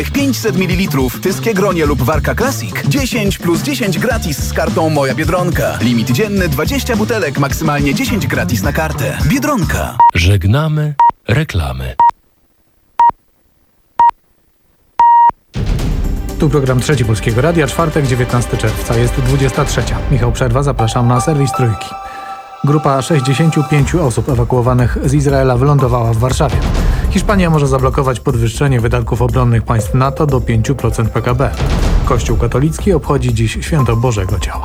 500 ml, Tyskie Gronie lub Warka Classic 10 plus 10 gratis z kartą Moja Biedronka. Limit dzienny 20 butelek, maksymalnie 10 gratis na kartę. Biedronka. Żegnamy reklamy. Tu program Trzeci Polskiego Radia, czwartek, 19 czerwca, jest 23. Michał Przerwa, zapraszam na serwis Trójki. Grupa 65 osób ewakuowanych z Izraela wylądowała w Warszawie. Hiszpania może zablokować podwyższenie wydatków obronnych państw NATO do 5% PKB. Kościół katolicki obchodzi dziś Święto Bożego Ciała.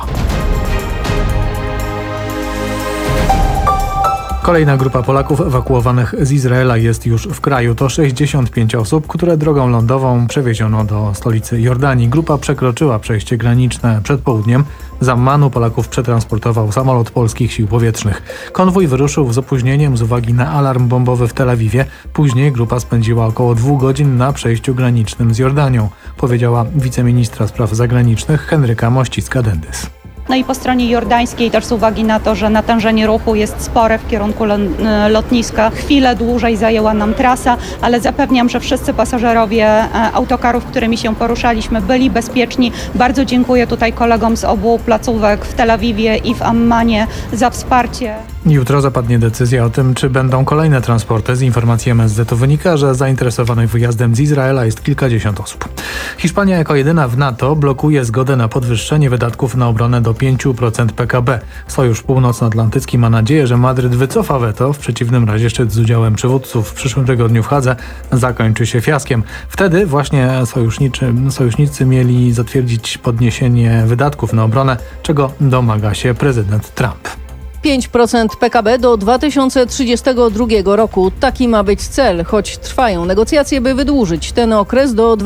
Kolejna grupa Polaków ewakuowanych z Izraela jest już w kraju. To 65 osób, które drogą lądową przewieziono do stolicy Jordanii. Grupa przekroczyła przejście graniczne przed południem. Z Ammanu Polaków przetransportował samolot polskich sił powietrznych. Konwój wyruszył z opóźnieniem z uwagi na alarm bombowy w Tel Awiwie. Później grupa spędziła około 2 godzin na przejściu granicznym z Jordanią, powiedziała wiceministra spraw zagranicznych Henryka Mościcka-Dendys. No i po stronie jordańskiej też z uwagi na to, że natężenie ruchu jest spore w kierunku lotniska. Chwilę dłużej zajęła nam trasa, ale zapewniam, że wszyscy pasażerowie autokarów, którymi się poruszaliśmy, byli bezpieczni. Bardzo dziękuję tutaj kolegom z obu placówek w Tel Awiwie i w Ammanie za wsparcie. Jutro zapadnie decyzja o tym, czy będą kolejne transporty. Z informacji MSZ-u wynika, że zainteresowanych wyjazdem z Izraela jest kilkadziesiąt osób. Hiszpania jako jedyna w NATO blokuje zgodę na podwyższenie wydatków na obronę do 5% PKB. Sojusz Północnoatlantycki ma nadzieję, że Madryt wycofa weto. W przeciwnym razie szczyt z udziałem przywódców w przyszłym tygodniu w Hadze zakończy się fiaskiem. Wtedy właśnie sojusznicy mieli zatwierdzić podniesienie wydatków na obronę, czego domaga się prezydent Trump. 5% PKB do 2032 roku. Taki ma być cel, choć trwają negocjacje, by wydłużyć ten okres do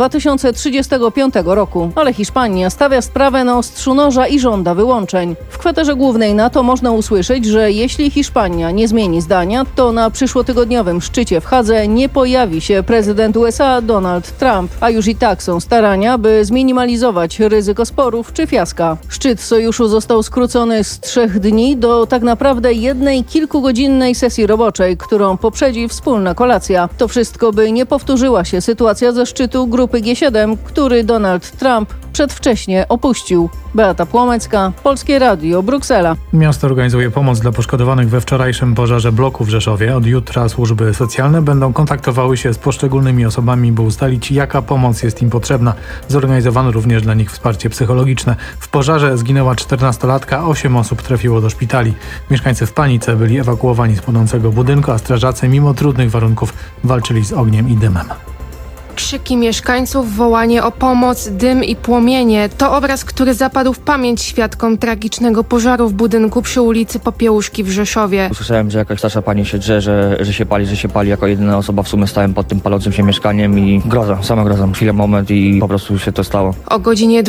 2035 roku. Ale Hiszpania stawia sprawę na ostrzu noża i żąda wyłączeń. W kwaterze głównej NATO można usłyszeć, że jeśli Hiszpania nie zmieni zdania, to na przyszłotygodniowym szczycie w Hadze nie pojawi się prezydent USA Donald Trump. A już i tak są starania, by zminimalizować ryzyko sporów czy fiaska. Szczyt sojuszu został skrócony z 3 dni do tak naprawdę jednej kilkugodzinnej sesji roboczej, którą poprzedzi wspólna kolacja. To wszystko, by nie powtórzyła się sytuacja ze szczytu grupy G7, który Donald Trump przedwcześnie opuścił. Beata Płomecka, Polskie Radio, Bruksela. Miasto organizuje pomoc dla poszkodowanych we wczorajszym pożarze bloku w Rzeszowie. Od jutra służby socjalne będą kontaktowały się z poszczególnymi osobami, by ustalić, jaka pomoc jest im potrzebna. Zorganizowano również dla nich wsparcie psychologiczne. W pożarze zginęła 14-latka, 8 osób trafiło do szpitali. Mieszkańcy w panice byli ewakuowani z płonącego budynku, a strażacy mimo trudnych warunków walczyli z ogniem i dymem. Krzyki mieszkańców, wołanie o pomoc, dym i płomienie to obraz, który zapadł w pamięć świadkom tragicznego pożaru w budynku przy ulicy Popiełuszki w Rzeszowie. Usłyszałem, że jakaś starsza pani się drze, że się pali. Jako jedyna osoba w sumie stałem pod tym palącym się mieszkaniem i sama groza. Chwilę, moment i po prostu się to stało. O godzinie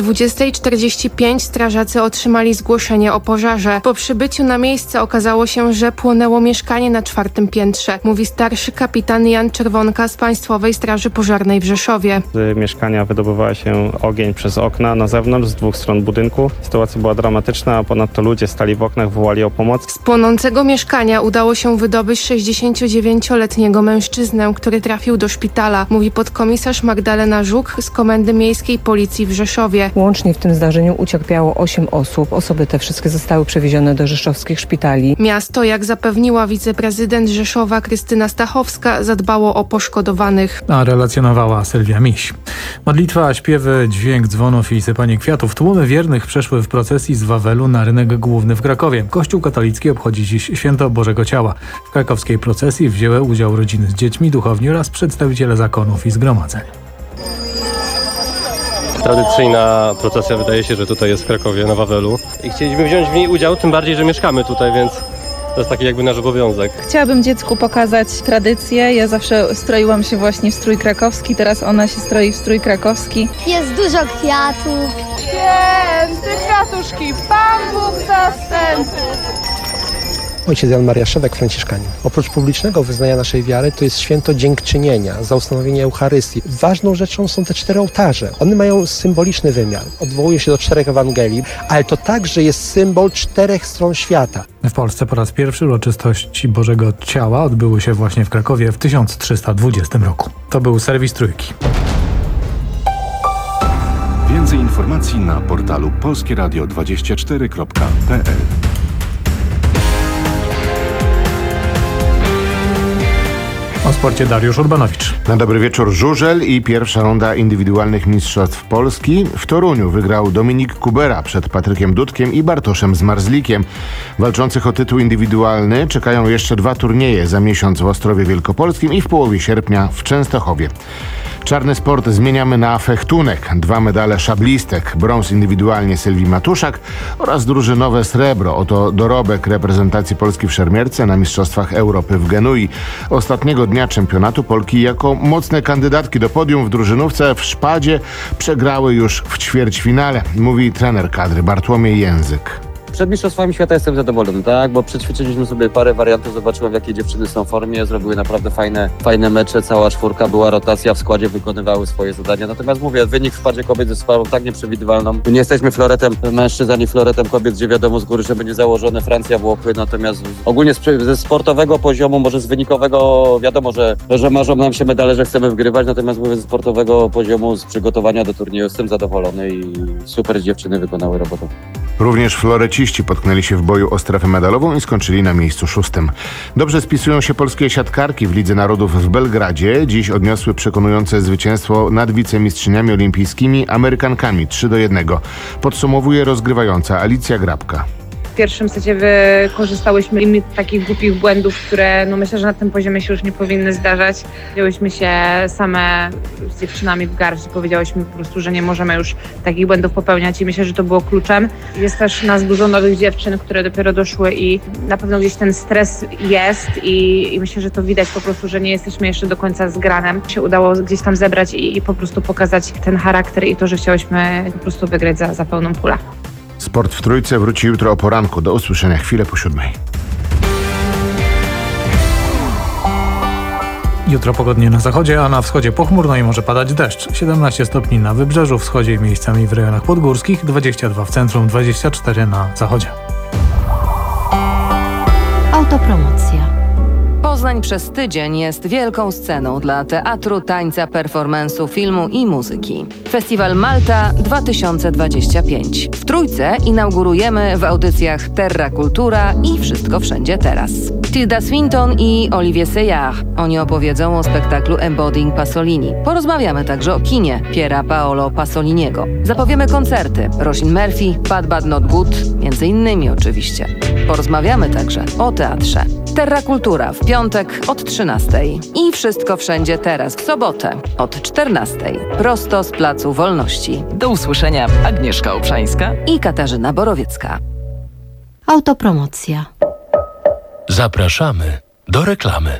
20:45 strażacy otrzymali zgłoszenie o pożarze. Po przybyciu na miejsce okazało się, że płonęło mieszkanie na 4. piętrze, mówi starszy kapitan Jan Czerwonka z Państwowej Straży Pożarnej w Rzeszowie. Z mieszkania wydobywała się ogień przez okna na zewnątrz z 2 stron budynku. Sytuacja była dramatyczna, a ponadto ludzie stali w oknach, wołali o pomoc. Z płonącego mieszkania udało się wydobyć 69-letniego mężczyznę, który trafił do szpitala, mówi podkomisarz Magdalena Żuk z Komendy Miejskiej Policji w Rzeszowie. Łącznie w tym zdarzeniu ucierpiało 8 osób. Osoby te wszystkie zostały przewiezione do rzeszowskich szpitali. Miasto, jak zapewniła wiceprezydent Rzeszowa Krystyna Stachowska, zadbało o poszkodowanych. A relacjonowała Sylwia Miś. Modlitwa, śpiewy, dźwięk dzwonów i sypanie kwiatów. Tłumy wiernych przeszły w procesji z Wawelu na rynek główny w Krakowie. Kościół katolicki obchodzi dziś Święto Bożego Ciała. W krakowskiej procesji wzięły udział rodziny z dziećmi, duchowni oraz przedstawiciele zakonów i zgromadzeń. Tradycyjna procesja, wydaje się, że tutaj jest w Krakowie, na Wawelu. I chcieliśmy wziąć w niej udział, tym bardziej, że mieszkamy tutaj, więc to jest taki jakby nasz obowiązek. Chciałabym dziecku pokazać tradycję. Ja zawsze stroiłam się właśnie w strój krakowski, teraz ona się stroi w strój krakowski. Jest dużo kwiatów. Święty kwiatuszki, Pan Bóg zastępy. Ojciec Jan Maria Szewek, franciszkanin. Oprócz publicznego wyznania naszej wiary, to jest święto dziękczynienia za ustanowienie Eucharystii. Ważną rzeczą są te 4 ołtarze. One mają symboliczny wymiar. Odwołuje się do 4 Ewangelii, ale to także jest symbol 4 stron świata. W Polsce po raz pierwszy uroczystości Bożego Ciała odbyły się właśnie w Krakowie w 1320 roku. To był serwis Trójki. informacji na portalu polskieradio24.pl. O sporcie Dariusz Urbanowicz. Na dobry wieczór. Żużel i pierwsza runda indywidualnych mistrzostw Polski. W Toruniu wygrał Dominik Kubera przed Patrykiem Dudkiem i Bartoszem Zmarzlikiem. Walczących o tytuł indywidualny czekają jeszcze 2 turnieje za miesiąc w Ostrowie Wielkopolskim i w połowie sierpnia w Częstochowie. Czarny sport zmieniamy na fechtunek. 2 medale szablistek. Brąz indywidualnie Sylwii Matuszak oraz drużynowe srebro. Oto dorobek reprezentacji Polski w szermierce na Mistrzostwach Europy w Genui. Ostatniego dnia czempionatu Polki jako mocne kandydatki do podium w drużynówce w szpadzie przegrały już w ćwierćfinale, mówi trener kadry Bartłomiej Język. Przed Mistrzostwami Świata jestem zadowolony, tak? Bo przećwiczyliśmy sobie parę wariantów, zobaczyłem, w jakiej dziewczyny są w formie, zrobiły naprawdę fajne mecze, cała czwórka, była rotacja, w składzie wykonywały swoje zadania. Natomiast mówię, wynik w szpadzie kobiet jest sprawą tak nieprzewidywalną. Nie jesteśmy floretem mężczyzn ani floretem kobiet, gdzie wiadomo z góry, że będzie założone Francja, Włochy, natomiast ogólnie ze sportowego poziomu, może z wynikowego, wiadomo, że marzą nam się medale, że chcemy wygrywać, natomiast mówię, ze sportowego poziomu, z przygotowania do turnieju jestem zadowolony i super dziewczyny wykonały robotę. Również floreciści potknęli się w boju o strefę medalową i skończyli na miejscu 6. Dobrze spisują się polskie siatkarki w Lidze Narodów w Belgradzie. Dziś odniosły przekonujące zwycięstwo nad wicemistrzyniami olimpijskimi Amerykankami 3-1. Podsumowuje rozgrywająca Alicja Grabka. W pierwszym secie wykorzystałyśmy limit takich głupich błędów, które myślę, że na tym poziomie się już nie powinny zdarzać. Wzięłyśmy się same z dziewczynami w garść i powiedziałyśmy po prostu, że nie możemy już takich błędów popełniać i myślę, że to było kluczem. Jest też nas dużo nowych dziewczyn, które dopiero doszły i na pewno gdzieś ten stres jest i myślę, że to widać po prostu, że nie jesteśmy jeszcze do końca zgranem. Się udało gdzieś tam zebrać i po prostu pokazać ten charakter i to, że chciałyśmy po prostu wygrać za pełną pulę. Sport w Trójce wróci jutro o poranku. Do usłyszenia chwilę po 7. Jutro pogodnie na zachodzie, a na wschodzie pochmurno i może padać deszcz. 17 stopni na wybrzeżu, wschodzie i miejscami w rejonach podgórskich, 22 w centrum, 24 na zachodzie. Autopromocja. Poznań przez tydzień jest wielką sceną dla teatru, tańca, performance'u, filmu i muzyki. Festiwal Malta 2025. W Trójce inaugurujemy w audycjach Terra Kultura i Wszystko Wszędzie Teraz. Tilda Swinton i Olivier Seyard. Oni opowiedzą o spektaklu Embodying Pasolini. Porozmawiamy także o kinie Piera Paolo Pasoliniego. Zapowiemy koncerty Roisin Murphy, Bad Bad Not Good, między innymi oczywiście. Porozmawiamy także o teatrze. Terra Kultura w piątek od 13:00 i Wszystko Wszędzie Teraz w sobotę od 14:00. Prosto z Placu Wolności. Do usłyszenia, Agnieszka Obszańska i Katarzyna Borowiecka. Autopromocja. Zapraszamy do reklamy.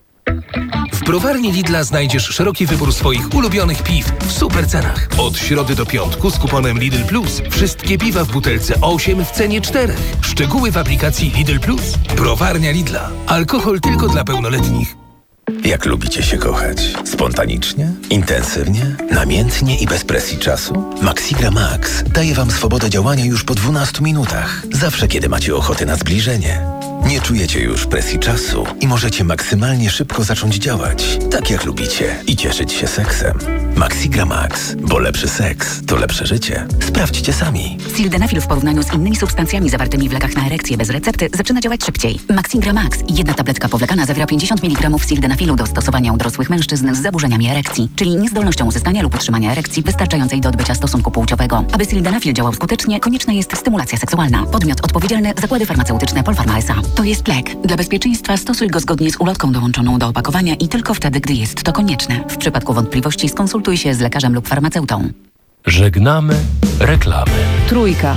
W browarni Lidla znajdziesz szeroki wybór swoich ulubionych piw w super cenach. Od środy do piątku z kuponem Lidl Plus wszystkie piwa w butelce 8 w cenie 4. Szczegóły w aplikacji Lidl Plus. Browarnia Lidla. Alkohol tylko dla pełnoletnich. Jak lubicie się kochać? Spontanicznie? Intensywnie? Namiętnie i bez presji czasu? Maxigra Max daje Wam swobodę działania już po 12 minutach. Zawsze, kiedy macie ochotę na zbliżenie. Nie czujecie już presji czasu i możecie maksymalnie szybko zacząć działać, tak jak lubicie i cieszyć się seksem. Maxigra Max, bo lepszy seks to lepsze życie. Sprawdźcie sami. Sildenafil w porównaniu z innymi substancjami zawartymi w lekach na erekcję bez recepty zaczyna działać szybciej. Maxigra Max, jedna tabletka powlekana zawiera 50 mg sildenafilu do stosowania u dorosłych mężczyzn z zaburzeniami erekcji, czyli niezdolnością uzyskania lub utrzymania erekcji wystarczającej do odbycia stosunku płciowego. Aby sildenafil działał skutecznie, konieczna jest stymulacja seksualna. Podmiot odpowiedzialny - zakłady farmaceutyczne Polpharma S.A. To jest lek. Dla bezpieczeństwa stosuj go zgodnie z ulotką dołączoną do opakowania i tylko wtedy, gdy jest to konieczne. W przypadku wątpliwości skonsultuj się z lekarzem lub farmaceutą. Żegnamy reklamy. Trójka.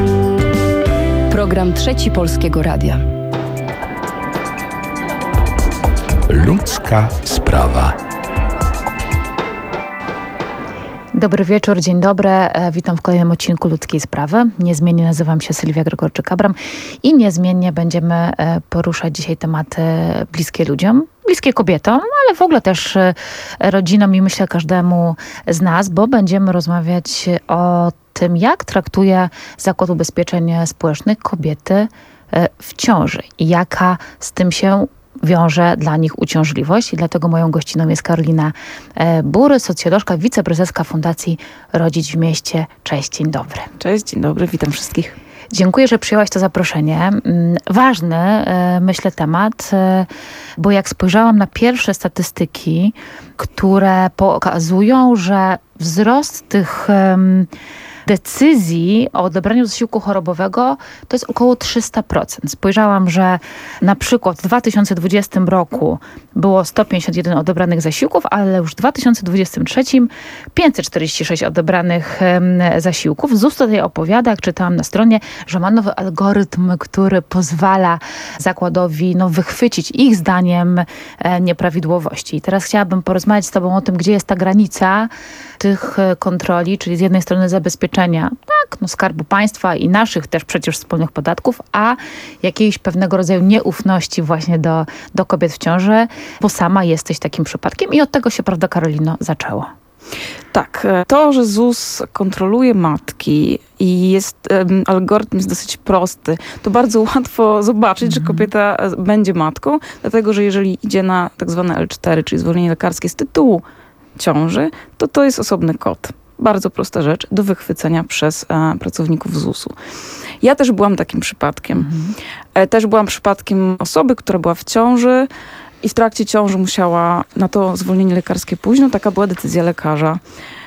Program Trzeci Polskiego Radia. Ludzka sprawa. Dobry wieczór, dzień dobry. Witam w kolejnym odcinku Ludzkiej Sprawy. Niezmiennie nazywam się Sylwia Gregorczyk-Abram i niezmiennie będziemy poruszać dzisiaj tematy bliskie ludziom, bliskie kobietom, ale w ogóle też rodzinom i myślę każdemu z nas, bo będziemy rozmawiać o tym, jak traktuje Zakład Ubezpieczeń Społecznych kobiety w ciąży i jaka z tym się wiąże dla nich uciążliwość. I dlatego moją gościną jest Karolina Bury, socjolożka, wiceprezeska Fundacji Rodzić w Mieście. Cześć, dzień dobry. Cześć, dzień dobry, witam wszystkich. Dziękuję, że przyjęłaś to zaproszenie. Ważny, myślę, temat, bo jak spojrzałam na pierwsze statystyki, które pokazują, że wzrost tych decyzji o odebraniu zasiłku chorobowego to jest około 300%. Spojrzałam, że na przykład w 2020 roku było 151 odebranych zasiłków, ale już w 2023 546 odebranych zasiłków. ZUS tutaj opowiada, jak czytałam na stronie, że ma nowy algorytm, który pozwala zakładowi wychwycić ich zdaniem nieprawidłowości. I teraz chciałabym porozmawiać z tobą o tym, gdzie jest ta granica tych kontroli, czyli z jednej strony zabezpieczenia Skarbu Państwa i naszych też przecież wspólnych podatków, a jakiejś pewnego rodzaju nieufności właśnie do kobiet w ciąży, bo sama jesteś takim przypadkiem i od tego się, prawda, Karolino, zaczęło. Tak, to, że ZUS kontroluje matki i algorytm jest dosyć prosty, to bardzo łatwo zobaczyć, że kobieta będzie matką, dlatego że jeżeli idzie na tak zwane L4, czyli zwolnienie lekarskie z tytułu ciąży, to jest osobny kod. Bardzo prosta rzecz do wychwycenia przez pracowników ZUS-u. Ja też byłam takim przypadkiem. Też byłam przypadkiem osoby, która była w ciąży i w trakcie ciąży musiała na to zwolnienie lekarskie późno. Taka była decyzja lekarza.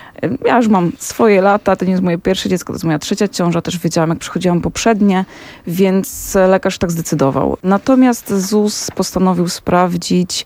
Ja już mam swoje lata, to nie jest moje pierwsze dziecko, to jest moja 3. ciąża. Też wiedziałam, jak przychodziłam poprzednie, więc lekarz tak zdecydował. Natomiast ZUS postanowił sprawdzić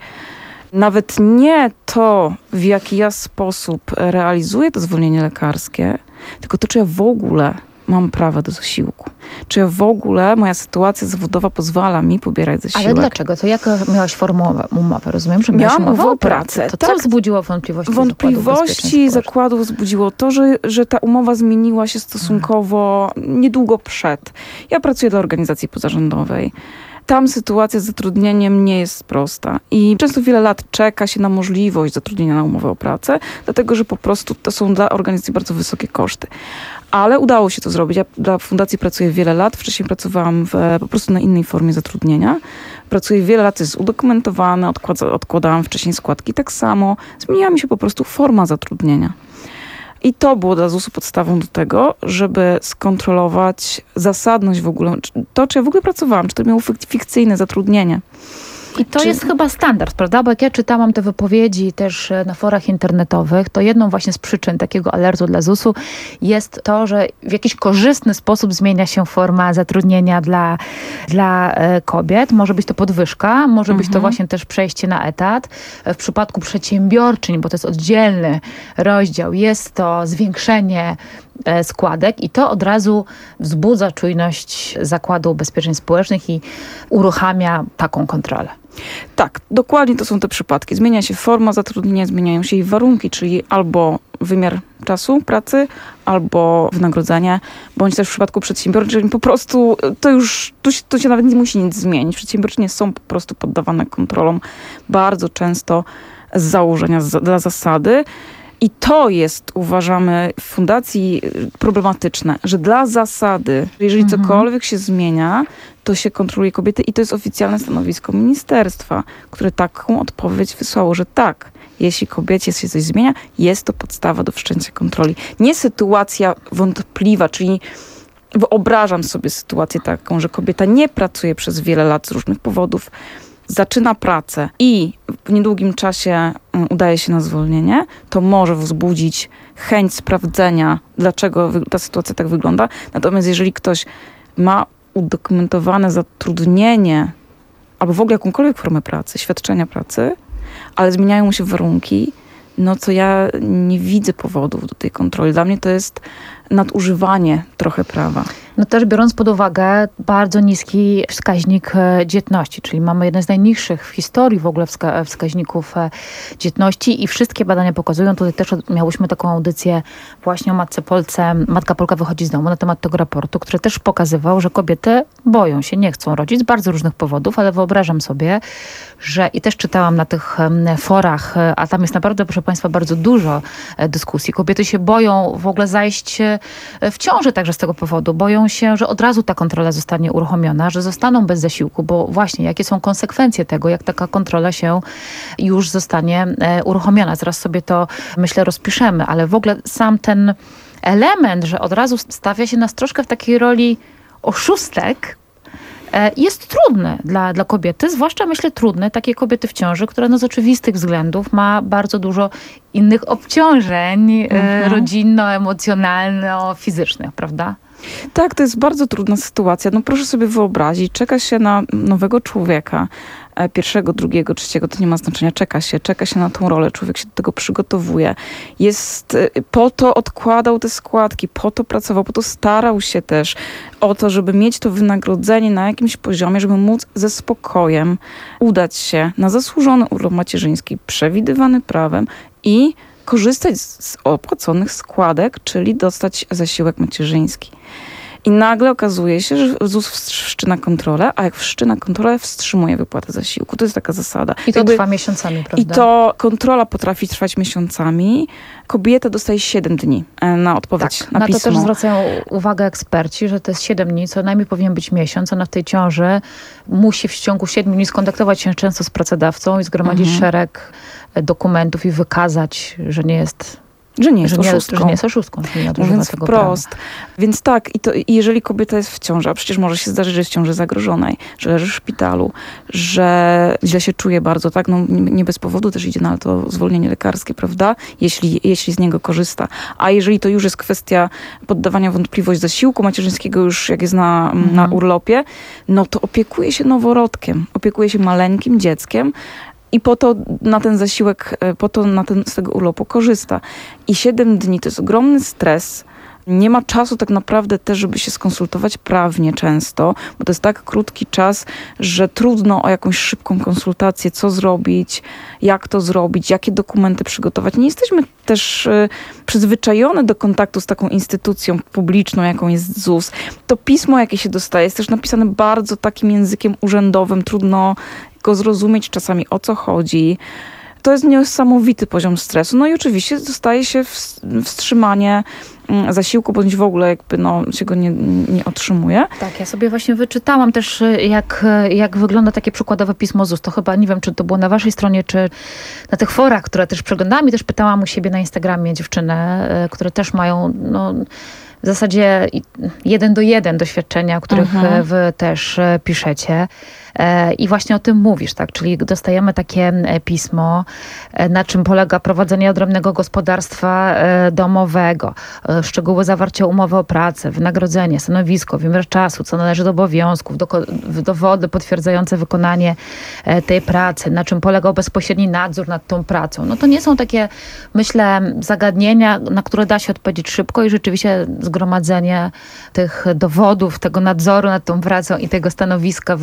nawet nie to, w jaki ja sposób realizuję to zwolnienie lekarskie, tylko to, czy ja w ogóle mam prawo do zasiłku. Czy ja w ogóle, moja sytuacja zawodowa pozwala mi pobierać zasiłek. Ale dlaczego? To jak miałaś formę umowę? Rozumiem, że miałaś umowę o pracę. To co wzbudziło wątpliwości? Wątpliwości zakładów wzbudziło to, że ta umowa zmieniła się stosunkowo niedługo przed. Ja pracuję dla organizacji pozarządowej. Tam sytuacja z zatrudnieniem nie jest prosta i często wiele lat czeka się na możliwość zatrudnienia na umowę o pracę, dlatego że po prostu to są dla organizacji bardzo wysokie koszty. Ale udało się to zrobić. Ja dla fundacji pracuję wiele lat. Wcześniej pracowałam po prostu na innej formie zatrudnienia. Pracuję wiele lat, jest udokumentowane, odkładałam wcześniej składki. Tak samo zmieniła mi się po prostu forma zatrudnienia. I to było dla ZUS-u podstawą do tego, żeby skontrolować zasadność w ogóle, czy ja w ogóle pracowałam, czy to miało fikcyjne zatrudnienie. I to jest chyba standard, prawda? Bo jak ja czytałam te wypowiedzi też na forach internetowych, to jedną właśnie z przyczyn takiego alertu dla ZUS-u jest to, że w jakiś korzystny sposób zmienia się forma zatrudnienia dla kobiet. Może być to podwyżka, może być to właśnie też przejście na etat. W przypadku przedsiębiorczyń, bo to jest oddzielny rozdział, jest to zwiększenie składek i to od razu wzbudza czujność Zakładu Ubezpieczeń Społecznych i uruchamia taką kontrolę. Tak, dokładnie to są te przypadki. Zmienia się forma zatrudnienia, zmieniają się jej warunki, czyli albo wymiar czasu pracy, albo wynagrodzenie, bądź też w przypadku przedsiębiorczych po prostu to się nawet nie musi nic zmienić. Przedsiębiorczynie są po prostu poddawane kontrolom bardzo często z założenia, dla zasady. I to jest, uważamy, w fundacji problematyczne, że dla zasady, jeżeli cokolwiek się zmienia, to się kontroluje kobiety i to jest oficjalne stanowisko ministerstwa, które taką odpowiedź wysłało, że tak, jeśli kobiecie się coś zmienia, jest to podstawa do wszczęcia kontroli. Nie sytuacja wątpliwa, czyli wyobrażam sobie sytuację taką, że kobieta nie pracuje przez wiele lat z różnych powodów, zaczyna pracę i w niedługim czasie udaje się na zwolnienie, to może wzbudzić chęć sprawdzenia, dlaczego ta sytuacja tak wygląda. Natomiast jeżeli ktoś ma udokumentowane zatrudnienie albo w ogóle jakąkolwiek formę pracy, świadczenia pracy, ale zmieniają mu się warunki, no to ja nie widzę powodów do tej kontroli. Dla mnie to jest nadużywanie trochę prawa. No też biorąc pod uwagę bardzo niski wskaźnik dzietności, czyli mamy jeden z najniższych w historii w ogóle wskaźników dzietności i wszystkie badania pokazują, tutaj też miałyśmy taką audycję właśnie o Matce Polce, Matka Polka wychodzi z domu na temat tego raportu, który też pokazywał, że kobiety boją się, nie chcą rodzić z bardzo różnych powodów, ale wyobrażam sobie, że i też czytałam na tych forach, a tam jest naprawdę, proszę Państwa, bardzo dużo dyskusji. Kobiety się boją w ogóle zajść w ciąży także z tego powodu, boją boją się, że od razu ta kontrola zostanie uruchomiona, że zostaną bez zasiłku, bo właśnie jakie są konsekwencje tego, jak taka kontrola się już zostanie uruchomiona. Zaraz sobie to, myślę, rozpiszemy, ale w ogóle sam ten element, że od razu stawia się nas troszkę w takiej roli oszustek, jest trudne dla kobiety, zwłaszcza myślę trudne takiej kobiety w ciąży, która z oczywistych względów ma bardzo dużo innych obciążeń rodzinno-emocjonalno-fizycznych, prawda? Tak, to jest bardzo trudna sytuacja. No proszę sobie wyobrazić, czeka się na nowego człowieka, pierwszego, drugiego, trzeciego, to nie ma znaczenia, czeka się na tą rolę, człowiek się do tego przygotowuje. Po to odkładał te składki, po to pracował, po to starał się też o to, żeby mieć to wynagrodzenie na jakimś poziomie, żeby móc ze spokojem udać się na zasłużony urlop macierzyński, przewidywany prawem i korzystać z opłaconych składek, czyli dostać zasiłek macierzyński. I nagle okazuje się, że ZUS wszczyna kontrolę, a jak wszczyna kontrolę, wstrzymuje wypłatę zasiłku. To jest taka zasada. I to trwa miesiącami, prawda? I to kontrola potrafi trwać miesiącami. Kobieta dostaje 7 dni na odpowiedź na pismo. Na to też zwracają uwagę eksperci, że to jest 7 dni, co najmniej powinien być miesiąc. Ona w tej ciąży musi w ciągu 7 dni skontaktować się często z pracodawcą i zgromadzić szereg dokumentów i wykazać, że nie jest oszustką. Mówiąc wprost. Więc tak, i jeżeli kobieta jest w ciąży, a przecież może się zdarzyć, że jest w ciąży zagrożonej, że leży w szpitalu, że źle się czuje bardzo, tak, no nie bez powodu też idzie na to zwolnienie lekarskie, prawda, jeśli z niego korzysta. A jeżeli to już jest kwestia poddawania wątpliwość zasiłku macierzyńskiego już jak jest na urlopie, no to opiekuje się noworodkiem, opiekuje się maleńkim dzieckiem, i po to na ten zasiłek, z tego urlopu korzysta. I 7 dni to jest ogromny stres. Nie ma czasu tak naprawdę też, żeby się skonsultować prawnie często, bo to jest tak krótki czas, że trudno o jakąś szybką konsultację, co zrobić, jak to zrobić, jakie dokumenty przygotować. Nie jesteśmy też przyzwyczajone do kontaktu z taką instytucją publiczną, jaką jest ZUS. To pismo, jakie się dostaje, jest też napisane bardzo takim językiem urzędowym, trudno go zrozumieć czasami, o co chodzi. To jest niesamowity poziom stresu. No i oczywiście dostaje się wstrzymanie zasiłku, bądź w ogóle jakby się go nie otrzymuje. Tak, ja sobie właśnie wyczytałam też, jak wygląda takie przykładowe pismo ZUS. To chyba, nie wiem, czy to było na waszej stronie, czy na tych forach, które też przeglądałam i też pytałam u siebie na Instagramie dziewczynę, które też mają w zasadzie 1 do 1 doświadczenia, o których wy też piszecie. I właśnie o tym mówisz, tak? Czyli dostajemy takie pismo, na czym polega prowadzenie odrębnego gospodarstwa domowego, szczegóły zawarcia umowy o pracę, wynagrodzenie, stanowisko, wymiar czasu, co należy do obowiązków, dowody potwierdzające wykonanie tej pracy, na czym polegał bezpośredni nadzór nad tą pracą. No to nie są takie, myślę, zagadnienia, na które da się odpowiedzieć szybko i rzeczywiście zgromadzenie tych dowodów, tego nadzoru nad tą pracą i tego stanowiska,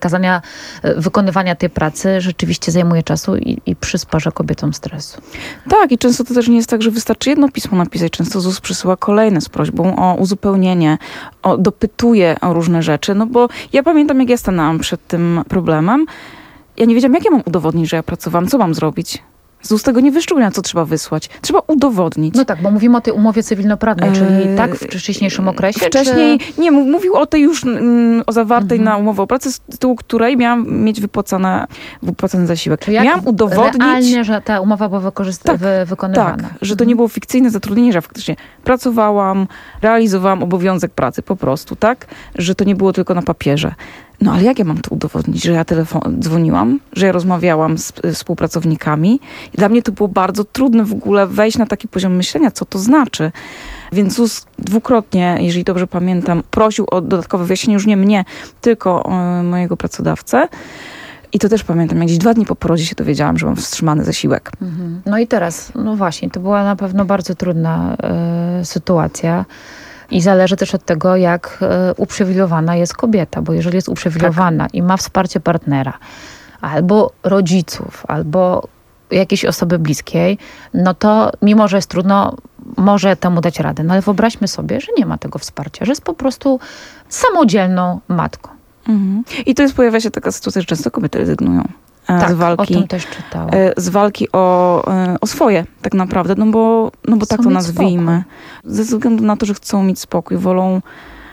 wykonywania tej pracy rzeczywiście zajmuje czasu i przysparza kobietom stresu. Tak, i często to też nie jest tak, że wystarczy jedno pismo napisać. Często ZUS przysyła kolejne z prośbą o uzupełnienie, dopytuje o różne rzeczy. No bo ja pamiętam, jak ja stanęłam przed tym problemem. Ja nie wiedziałam, jak ja mam udowodnić, że ja pracowałam, co mam zrobić. ZUS tego nie wyszczególnia, co trzeba wysłać. Trzeba udowodnić. No tak, bo mówimy o tej umowie cywilnoprawnej, czyli tak w wcześniejszym okresie? Wcześniej, nie, mówił o tej już, o zawartej na umowę o pracę, z tytułu której miałam mieć wypłacony zasiłek. Czyli miałam udowodnić realnie, że ta umowa była wykonywana. Tak, że to nie było fikcyjne zatrudnienie, że ja faktycznie pracowałam, realizowałam obowiązek pracy po prostu, tak? Że to nie było tylko na papierze. No ale jak ja mam to udowodnić, że ja dzwoniłam, że ja rozmawiałam z współpracownikami? I dla mnie to było bardzo trudne w ogóle wejść na taki poziom myślenia, co to znaczy. Więc ZUS dwukrotnie, jeżeli dobrze pamiętam, prosił o dodatkowe wyjaśnienie, już nie mnie, tylko mojego pracodawcę. I to też pamiętam, jak gdzieś 2 dni po porodzie się dowiedziałam, że mam wstrzymany zasiłek. No i teraz, no właśnie, to była na pewno bardzo trudna sytuacja. I zależy też od tego, jak uprzywilejowana jest kobieta, bo jeżeli jest uprzywilejowana i ma wsparcie partnera, albo rodziców, albo jakiejś osoby bliskiej, no to mimo, że jest trudno, może temu dać radę. No ale wyobraźmy sobie, że nie ma tego wsparcia, że jest po prostu samodzielną matką. I to pojawia się taka sytuacja, że często kobiety rezygnują. Tak, z walki, o tym też czytałam. Z walki o swoje tak naprawdę, no bo tak to nazwijmy. Ze względu na to, że chcą mieć spokój, wolą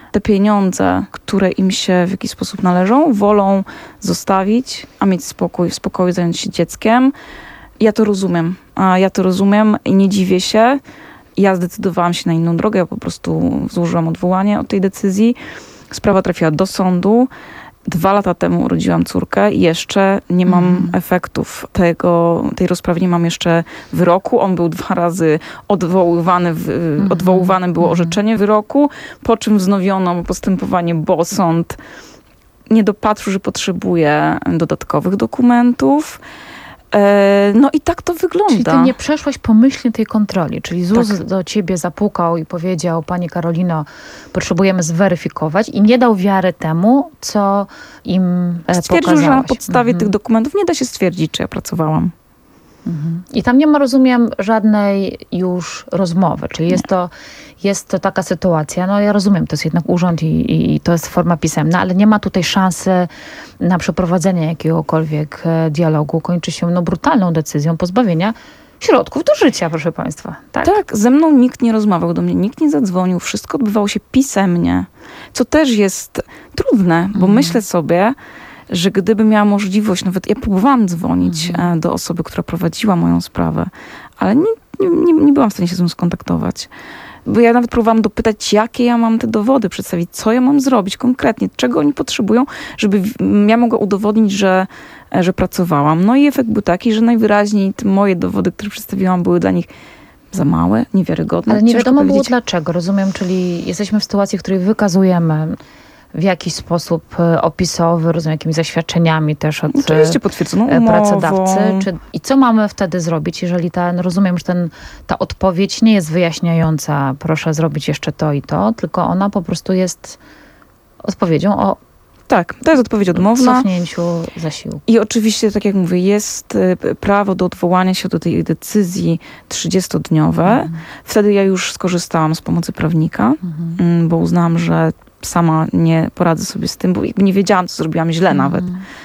te pieniądze, które im się w jakiś sposób należą, wolą zostawić, a mieć spokój, w spokoju zająć się dzieckiem. Ja to rozumiem i nie dziwię się. Ja zdecydowałam się na inną drogę, ja po prostu złożyłam odwołanie od tej decyzji. Sprawa trafiła do sądu. 2 lata temu urodziłam córkę i jeszcze nie mam efektów tej rozprawy, nie mam jeszcze wyroku. On był 2 razy odwoływany, odwoływane było orzeczenie wyroku, po czym wznowiono postępowanie, bo sąd nie dopatrzył, że potrzebuje dodatkowych dokumentów. No i tak to wygląda. Czyli ty nie przeszłaś pomyślnie tej kontroli, czyli ZUS do ciebie zapukał i powiedział: Pani Karolino, potrzebujemy zweryfikować, i nie dał wiary temu, co im stwierdził, pokazałaś. że na podstawie tych dokumentów nie da się stwierdzić, czy ja pracowałam. I tam nie ma, rozumiem, żadnej już rozmowy, czyli jest to taka sytuacja, no ja rozumiem, to jest jednak urząd i to jest forma pisemna, ale nie ma tutaj szansy na przeprowadzenie jakiegokolwiek dialogu. Kończy się brutalną decyzją pozbawienia środków do życia, proszę państwa. Tak, ze mną nikt nie rozmawiał, do mnie nikt nie zadzwonił, wszystko odbywało się pisemnie, co też jest trudne, bo myślę sobie, że gdybym miała możliwość, nawet ja próbowałam dzwonić do osoby, która prowadziła moją sprawę, ale nie byłam w stanie się z nią skontaktować. Bo ja nawet próbowałam dopytać, jakie ja mam te dowody przedstawić, co ja mam zrobić konkretnie, czego oni potrzebują, żeby ja mogła udowodnić, że pracowałam. No i efekt był taki, że najwyraźniej te moje dowody, które przedstawiłam, były dla nich za małe, niewiarygodne. Ale nie wiadomo było dlaczego, rozumiem, czyli jesteśmy w sytuacji, w której wykazujemy w jakiś sposób opisowy, rozumiem, jakimiś zaświadczeniami też od oczywiście potwierdzoną umową. Pracodawcy. I co mamy wtedy zrobić, jeżeli rozumiem, że ta odpowiedź nie jest wyjaśniająca, proszę zrobić jeszcze to i to, tylko ona po prostu jest odpowiedzią o Tak, to jest odpowiedź odmowna. Cofnięciu zasiłku. I oczywiście, tak jak mówię, jest prawo do odwołania się do tej decyzji 30-dniowe. Wtedy ja już skorzystałam z pomocy prawnika, bo uznałam, że sama nie poradzę sobie z tym, bo nie wiedziałam, co zrobiłam źle nawet.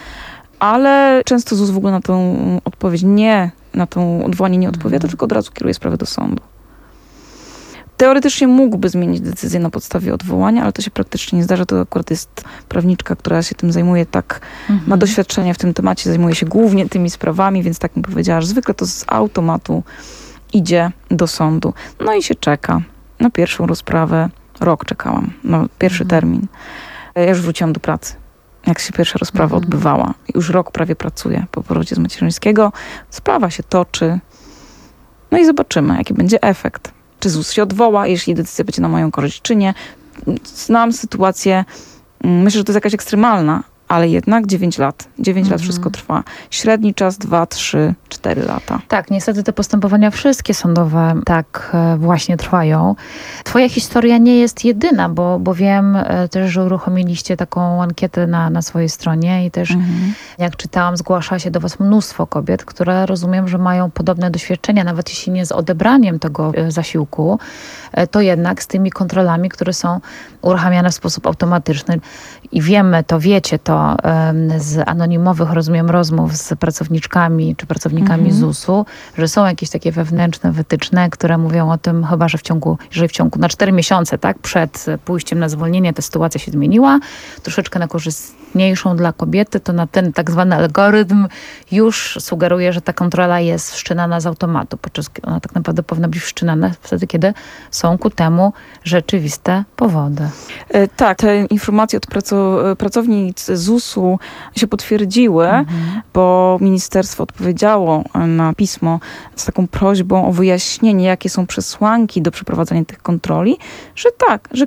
Ale często ZUS w ogóle na tą odpowiedź na tą odwołanie nie odpowiada, tylko od razu kieruje sprawę do sądu. Teoretycznie mógłby zmienić decyzję na podstawie odwołania, ale to się praktycznie nie zdarza. To akurat jest prawniczka, która się tym zajmuje, ma doświadczenie w tym temacie, zajmuje się głównie tymi sprawami, więc tak mi powiedziała, że zwykle to z automatu idzie do sądu. No i się czeka na pierwszą rozprawę. Rok czekałam, pierwszy termin. Ja już wróciłam do pracy, jak się pierwsza rozprawa odbywała. Już rok prawie pracuję po porodzie z macierzyńskiego. Sprawa się toczy. No i zobaczymy, jaki będzie efekt. Czy ZUS się odwoła, jeśli decyzja będzie na moją korzyść, czy nie. Znam sytuację, myślę, że to jest jakaś ekstremalna, ale jednak 9 lat. 9 lat wszystko trwa. Średni czas 2, 3, 4 lata. Tak, niestety te postępowania wszystkie sądowe tak właśnie trwają. Twoja historia nie jest jedyna, bo wiem też, że uruchomiliście taką ankietę na swojej stronie i też jak czytałam, zgłasza się do was mnóstwo kobiet, które rozumiem, że mają podobne doświadczenia, nawet jeśli nie z odebraniem tego zasiłku, to jednak z tymi kontrolami, które są uruchamiane w sposób automatyczny. I wiecie to z anonimowych, rozumiem, rozmów z pracowniczkami czy pracownikami ZUS-u, że są jakieś takie wewnętrzne wytyczne, które mówią o tym, chyba że jeżeli w ciągu na 4 miesiące, tak, przed pójściem na zwolnienie ta sytuacja się zmieniła, troszeczkę na korzystniejszą dla kobiety, to na ten tak zwany algorytm już sugeruje, że ta kontrola jest wszczynana z automatu, podczas ona tak naprawdę powinna być wszczynana wtedy, kiedy są ku temu rzeczywiste powody. Tak, te informacje od pracownic ZUS-u się potwierdziły, bo ministerstwo odpowiedziało na pismo z taką prośbą o wyjaśnienie, jakie są przesłanki do przeprowadzania tych kontroli, że tak, że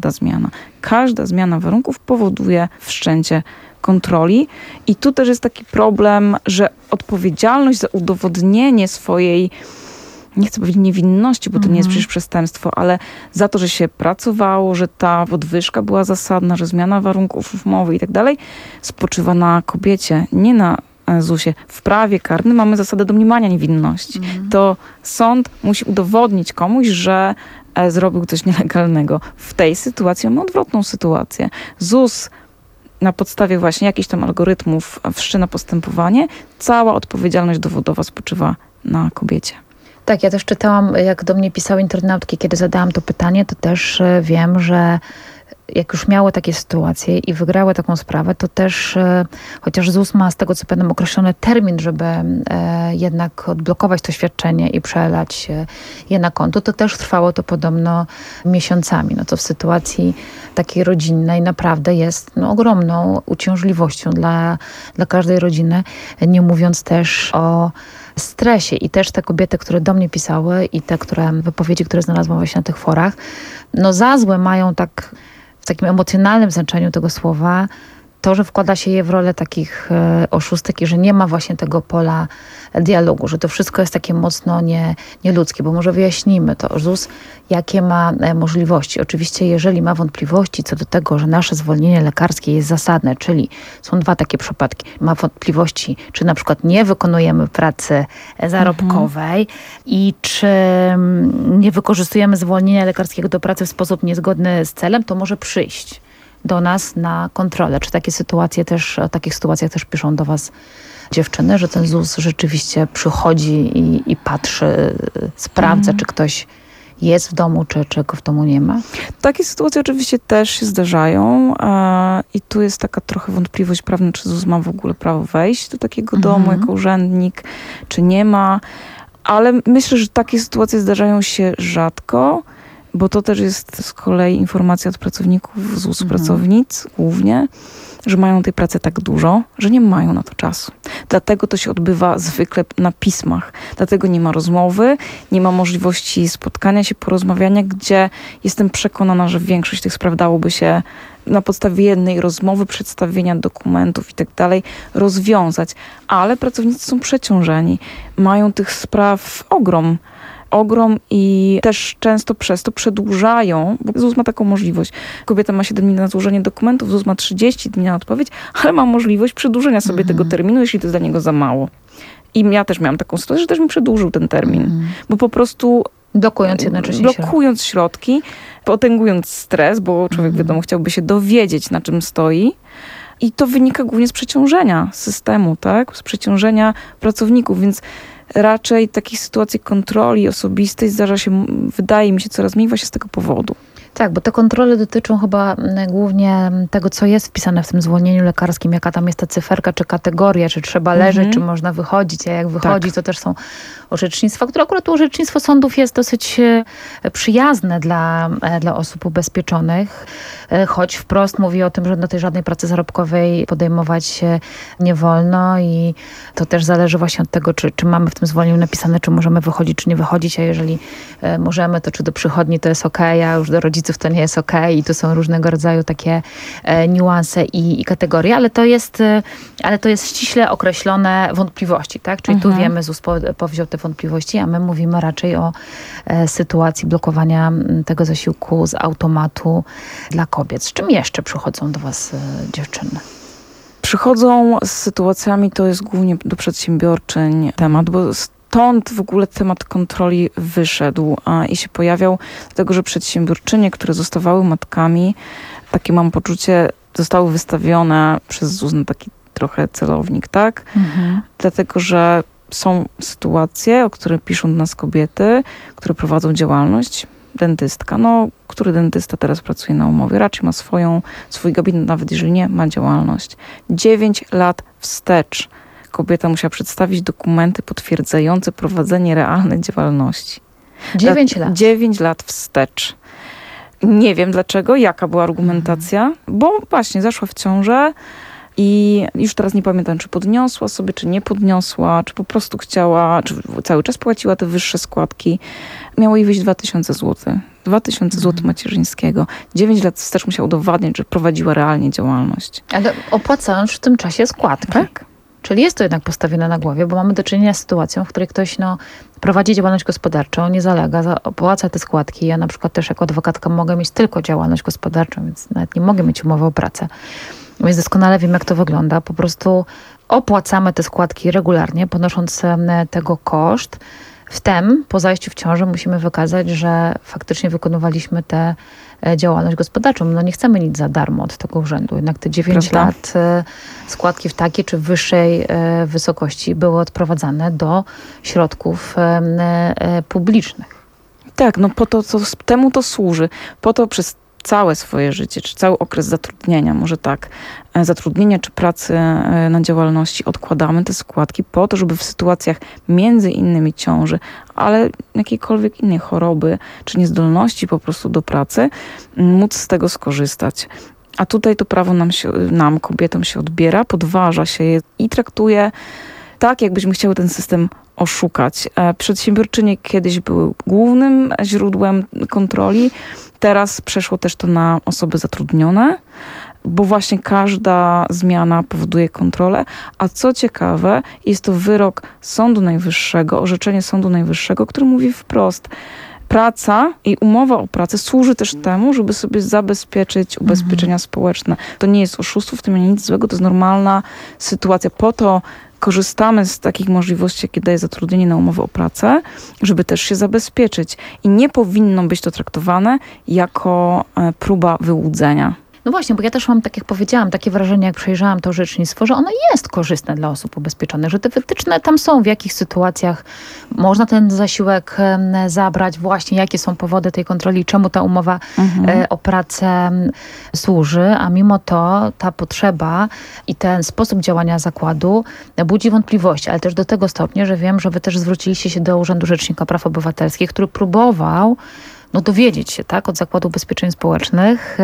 każda zmiana warunków powoduje wszczęcie kontroli. I tu też jest taki problem, że odpowiedzialność za udowodnienie swojej, nie chcę powiedzieć niewinności, bo to nie jest przecież przestępstwo, ale za to, że się pracowało, że ta podwyżka była zasadna, że zmiana warunków umowy i tak dalej, spoczywa na kobiecie, nie na ZUS-ie. W prawie karnym mamy zasadę domniemania niewinności. To sąd musi udowodnić komuś, że zrobił coś nielegalnego. W tej sytuacji mamy odwrotną sytuację. ZUS na podstawie właśnie jakichś tam algorytmów wszczyna postępowanie. Cała odpowiedzialność dowodowa spoczywa na kobiecie. Tak, ja też czytałam, jak do mnie pisały internautki, kiedy zadałam to pytanie, to też wiem, że jak już miały takie sytuacje i wygrały taką sprawę, to też chociaż ZUS ma z tego co pamiętam określony termin, żeby jednak odblokować to świadczenie i przelać je na konto, to też trwało to podobno miesiącami. No to w sytuacji takiej rodzinnej naprawdę jest ogromną uciążliwością dla każdej rodziny, nie mówiąc też o stresie. I też te kobiety, które do mnie pisały i te wypowiedzi, które znalazłam właśnie na tych forach, za złe mają tak w takim emocjonalnym znaczeniu tego słowa to, że wkłada się je w rolę takich oszustek i że nie ma właśnie tego pola dialogu, że to wszystko jest takie mocno nieludzkie, bo może wyjaśnijmy to, ZUS jakie ma możliwości. Oczywiście jeżeli ma wątpliwości co do tego, że nasze zwolnienie lekarskie jest zasadne, czyli są dwa takie przypadki, ma wątpliwości, czy na przykład nie wykonujemy pracy zarobkowej i czy nie wykorzystujemy zwolnienia lekarskiego do pracy w sposób niezgodny z celem, to może przyjść do nas na kontrolę. Czy takie sytuacje też, o takich sytuacjach też piszą do was dziewczyny, że ten ZUS rzeczywiście przychodzi i patrzy, sprawdza, czy ktoś jest w domu, czy go w domu nie ma? Takie sytuacje oczywiście też się zdarzają i tu jest taka trochę wątpliwość prawna, czy ZUS ma w ogóle prawo wejść do takiego domu jako urzędnik, czy nie ma. Ale myślę, że takie sytuacje zdarzają się rzadko, bo to też jest z kolei informacja od pracowników ZUS, pracownic głównie, że mają tej pracy tak dużo, że nie mają na to czasu. Dlatego to się odbywa zwykle na pismach. Dlatego nie ma rozmowy, nie ma możliwości spotkania się, porozmawiania, gdzie jestem przekonana, że większość tych spraw dałoby się na podstawie jednej rozmowy, przedstawienia dokumentów i tak dalej rozwiązać. Ale pracownicy są przeciążeni. Mają tych spraw ogrom i też często przez to przedłużają, bo ZUS ma taką możliwość. Kobieta ma 7 dni na złożenie dokumentów, ZUS ma 30 dni na odpowiedź, ale ma możliwość przedłużenia sobie tego terminu, jeśli to jest dla niego za mało. I ja też miałam taką sytuację, że też mi przedłużył ten termin, bo po prostu blokując jednocześnie środki, potęgując stres, bo człowiek wiadomo chciałby się dowiedzieć, na czym stoi. I to wynika głównie z przeciążenia systemu, tak? Z przeciążenia pracowników, więc raczej takich sytuacji kontroli osobistej zdarza się, wydaje mi się, coraz mniej właśnie z tego powodu. Tak, bo te kontrole dotyczą chyba głównie tego, co jest wpisane w tym zwolnieniu lekarskim, jaka tam jest ta cyferka, czy kategoria, czy trzeba leżeć, czy można wychodzić, a jak wychodzi, to też są orzecznictwa, które akurat orzecznictwo sądów jest dosyć przyjazne dla osób ubezpieczonych, choć wprost mówi o tym, że do tej żadnej pracy zarobkowej podejmować się nie wolno i to też zależy właśnie od tego, czy mamy w tym zwolnieniu napisane, czy możemy wychodzić, czy nie wychodzić, a jeżeli możemy, to czy do przychodni to jest okej, a już do rodziców to nie jest okej i tu są różnego rodzaju takie niuanse i kategorie, ale to jest ściśle określone wątpliwości, tak? Czyli tu wiemy, ZUS powziął te wątpliwości, a my mówimy raczej o sytuacji blokowania tego zasiłku z automatu dla kobiet. Z czym jeszcze przychodzą do was dziewczyny? Przychodzą z sytuacjami, to jest głównie do przedsiębiorczyń temat, bo stąd w ogóle temat kontroli wyszedł i się pojawiał, dlatego że przedsiębiorczynie, które zostawały matkami, takie mam poczucie, zostały wystawione przez ZUS na taki trochę celownik, tak? Dlatego, że są sytuacje, o których piszą do nas kobiety, które prowadzą działalność. Dentystka, który dentysta teraz pracuje na umowie, raczej ma swój gabinet, nawet jeżeli nie, ma działalność. 9 lat wstecz kobieta musiała przedstawić dokumenty potwierdzające prowadzenie realnej działalności. 9 lat? 9 lat wstecz. Nie wiem dlaczego, jaka była argumentacja, bo właśnie zaszła w ciążę i już teraz nie pamiętam, czy podniosła sobie, czy nie podniosła, czy po prostu chciała, czy cały czas płaciła te wyższe składki. Miało jej wyjść 2000 zł. 2000 zł macierzyńskiego. 9 lat wstecz musiała udowadniać, że prowadziła realnie działalność. Ale opłacając w tym czasie składki. Tak. Czyli jest to jednak postawione na głowie, bo mamy do czynienia z sytuacją, w której ktoś prowadzi działalność gospodarczą, nie zalega, opłaca te składki. Ja na przykład też jako adwokatka mogę mieć tylko działalność gospodarczą, więc nawet nie mogę mieć umowy o pracę. Więc doskonale wiem, jak to wygląda. Po prostu opłacamy te składki regularnie, ponosząc tego koszt. Wtem po zajściu w ciążę musimy wykazać, że faktycznie wykonywaliśmy tę działalność gospodarczą. Nie chcemy nic za darmo od tego urzędu. Jednak te 9 lat składki w takiej czy wyższej wysokości były odprowadzane do środków publicznych. Tak, temu to służy. Po to przez całe swoje życie, czy cały okres zatrudnienia, może tak, zatrudnienia czy pracy na działalności odkładamy te składki po to, żeby w sytuacjach między innymi ciąży, ale jakiejkolwiek innej choroby, czy niezdolności po prostu do pracy, móc z tego skorzystać. A tutaj to prawo nam, kobietom się odbiera, podważa się je i traktuje tak, jakbyśmy chciały ten system oszukać. Przedsiębiorczynie kiedyś były głównym źródłem kontroli, teraz przeszło też to na osoby zatrudnione, bo właśnie każda zmiana powoduje kontrolę, a co ciekawe, jest to wyrok Sądu Najwyższego, orzeczenie Sądu Najwyższego, który mówi wprost: praca i umowa o pracę służy też temu, żeby sobie zabezpieczyć ubezpieczenia społeczne. To nie jest oszustwo, w tym nie ma nic złego, to jest normalna sytuacja. Po to korzystamy z takich możliwości, jakie daje zatrudnienie na umowę o pracę, żeby też się zabezpieczyć. I nie powinno być to traktowane jako próba wyłudzenia. No właśnie, bo ja też mam, tak jak powiedziałam, takie wrażenie, jak przejrzałam to orzecznictwo, że ono jest korzystne dla osób ubezpieczonych, że te wytyczne tam są, w jakich sytuacjach można ten zasiłek zabrać, właśnie jakie są powody tej kontroli, czemu ta umowa o pracę służy, a mimo to ta potrzeba i ten sposób działania zakładu budzi wątpliwości, ale też do tego stopnia, że wiem, że wy też zwróciliście się do Urzędu Rzecznika Praw Obywatelskich, który próbował dowiedzieć się od Zakładu Ubezpieczeń Społecznych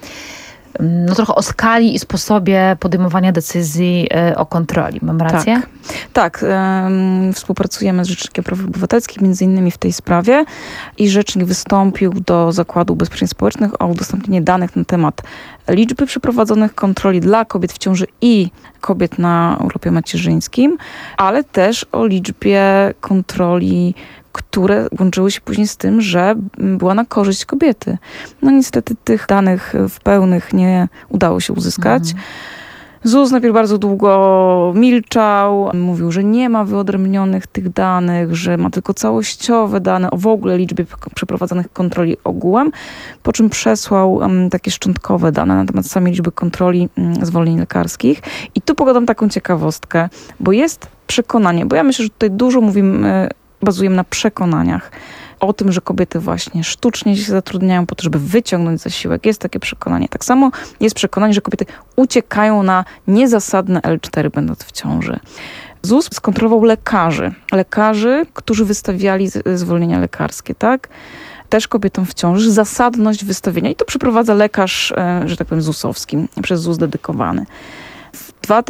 trochę o skali i sposobie podejmowania decyzji o kontroli. Mam rację? Tak. Współpracujemy z Rzecznikiem Praw Obywatelskich, między innymi w tej sprawie, i rzecznik wystąpił do Zakładu Ubezpieczeń Społecznych o udostępnienie danych na temat liczby przeprowadzonych kontroli dla kobiet w ciąży i kobiet na urlopie macierzyńskim, ale też o liczbie kontroli, które łączyły się później z tym, że była na korzyść kobiety. No niestety tych danych w pełnych nie udało się uzyskać. ZUS najpierw bardzo długo milczał, mówił, że nie ma wyodrębnionych tych danych, że ma tylko całościowe dane o w ogóle liczbie przeprowadzonych kontroli ogółem, po czym przesłał takie szczątkowe dane na temat samej liczby kontroli zwolnień lekarskich. I tu pogadam taką ciekawostkę, bo jest przekonanie, bo ja myślę, że tutaj dużo bazujemy na przekonaniach o tym, że kobiety właśnie sztucznie się zatrudniają po to, żeby wyciągnąć zasiłek. Jest takie przekonanie. Tak samo jest przekonanie, że kobiety uciekają na niezasadne L4, będąc w ciąży. ZUS skontrolował lekarzy, którzy wystawiali zwolnienia lekarskie, tak? Też kobietom w ciąży, zasadność wystawienia. I to przeprowadza lekarz, że tak powiem, ZUS-owski, przez ZUS dedykowany. W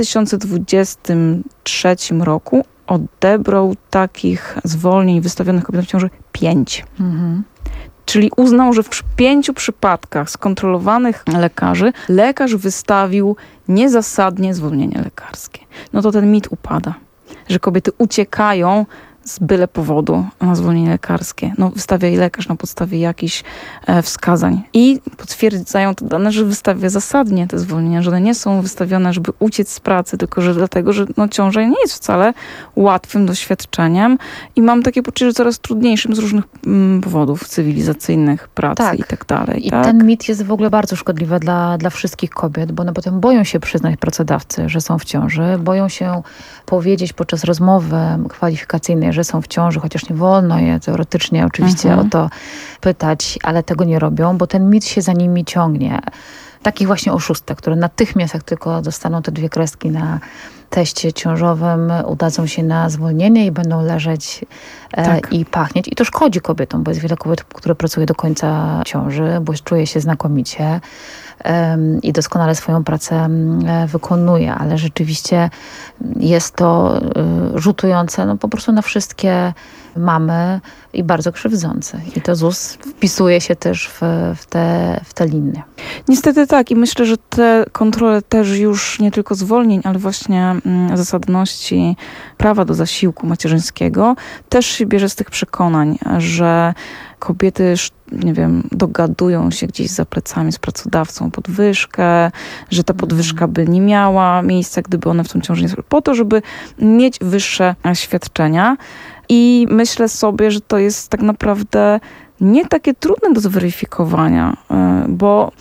2023 roku odebrał takich zwolnień wystawionych kobietom w ciąży 5. Czyli uznał, że w 5 przypadkach skontrolowanych lekarzy lekarz wystawił niezasadnie zwolnienie lekarskie. No to ten mit upada, że kobiety uciekają z byle powodu na zwolnienie lekarskie. Wystawia je lekarz na podstawie jakichś wskazań. I potwierdzają te dane, że wystawia zasadnie te zwolnienia, że one nie są wystawione, żeby uciec z pracy, tylko że dlatego, że ciąża nie jest wcale łatwym doświadczeniem i mam takie poczucie, że coraz trudniejszym z różnych powodów cywilizacyjnych, pracy i tak dalej. I ten mit jest w ogóle bardzo szkodliwy dla wszystkich kobiet, bo one potem boją się przyznać pracodawcy, że są w ciąży, boją się powiedzieć podczas rozmowy kwalifikacyjnej, że są w ciąży, chociaż nie wolno je teoretycznie oczywiście o to pytać, ale tego nie robią, bo ten mit się za nimi ciągnie. Takich właśnie oszustek, które natychmiast, jak tylko dostaną te 2 kreski na teście ciążowym, udadzą się na zwolnienie i będą leżeć i pachnieć. I to szkodzi kobietom, bo jest wiele kobiet, które pracuje do końca ciąży, bo czuje się znakomicie i doskonale swoją pracę wykonuje, ale rzeczywiście jest to rzutujące po prostu na wszystkie mamy i bardzo krzywdzące. I to ZUS wpisuje się też w te linie. Niestety tak i myślę, że te kontrole też już nie tylko zwolnień, ale właśnie zasadności prawa do zasiłku macierzyńskiego też się bierze z tych przekonań, że kobiety, dogadują się gdzieś za plecami z pracodawcą o podwyżkę, że ta podwyżka by nie miała miejsca, gdyby one w tą ciąży nie są, po to, żeby mieć wyższe świadczenia. I myślę sobie, że to jest tak naprawdę nie takie trudne do zweryfikowania, bo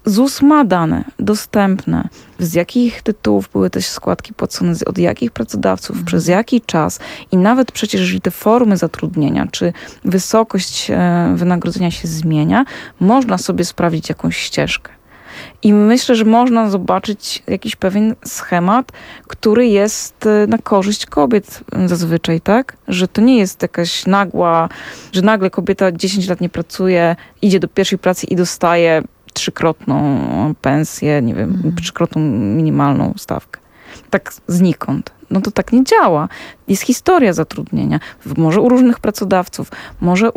ZUS ma dane dostępne, z jakich tytułów były te składki płacone, od jakich pracodawców, przez jaki czas i nawet przecież, jeżeli te formy zatrudnienia, czy wysokość wynagrodzenia się zmienia, można sobie sprawdzić jakąś ścieżkę. I myślę, że można zobaczyć jakiś pewien schemat, który jest na korzyść kobiet zazwyczaj, tak? Że to nie jest jakaś nagła, że nagle kobieta 10 lat nie pracuje, idzie do pierwszej pracy i dostaje 3-krotną pensję, nie wiem, 3-krotną minimalną stawkę. Tak znikąd. No to tak nie działa. Jest historia zatrudnienia. Może u różnych pracodawców, może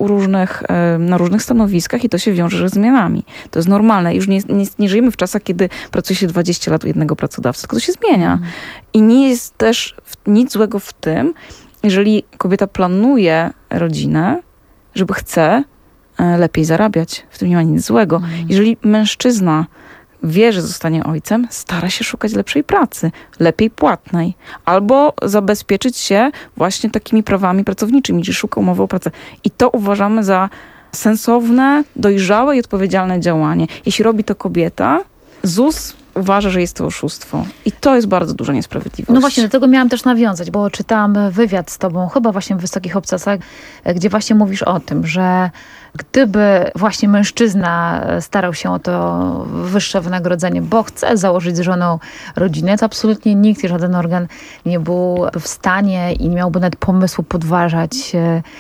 na różnych stanowiskach i to się wiąże z zmianami. To jest normalne. Już nie żyjemy w czasach, kiedy pracuje się 20 lat u jednego pracodawcy, tylko to się zmienia. I nie jest też nic złego w tym, jeżeli kobieta planuje rodzinę, żeby chce lepiej zarabiać. W tym nie ma nic złego. Jeżeli mężczyzna wie, że zostanie ojcem, stara się szukać lepszej pracy, lepiej płatnej, albo zabezpieczyć się właśnie takimi prawami pracowniczymi, czy szuka umowy o pracę. I to uważamy za sensowne, dojrzałe i odpowiedzialne działanie. Jeśli robi to kobieta, ZUS uważa, że jest to oszustwo. I to jest bardzo duża niesprawiedliwość. No właśnie, do tego miałam też nawiązać, bo czytałam wywiad z tobą, chyba właśnie w Wysokich Obcasach, gdzie właśnie mówisz o tym, że gdyby właśnie mężczyzna starał się o to wyższe wynagrodzenie, bo chce założyć z żoną rodzinę, to absolutnie nikt i żaden organ nie byłby w stanie i nie miałby nawet pomysłu podważać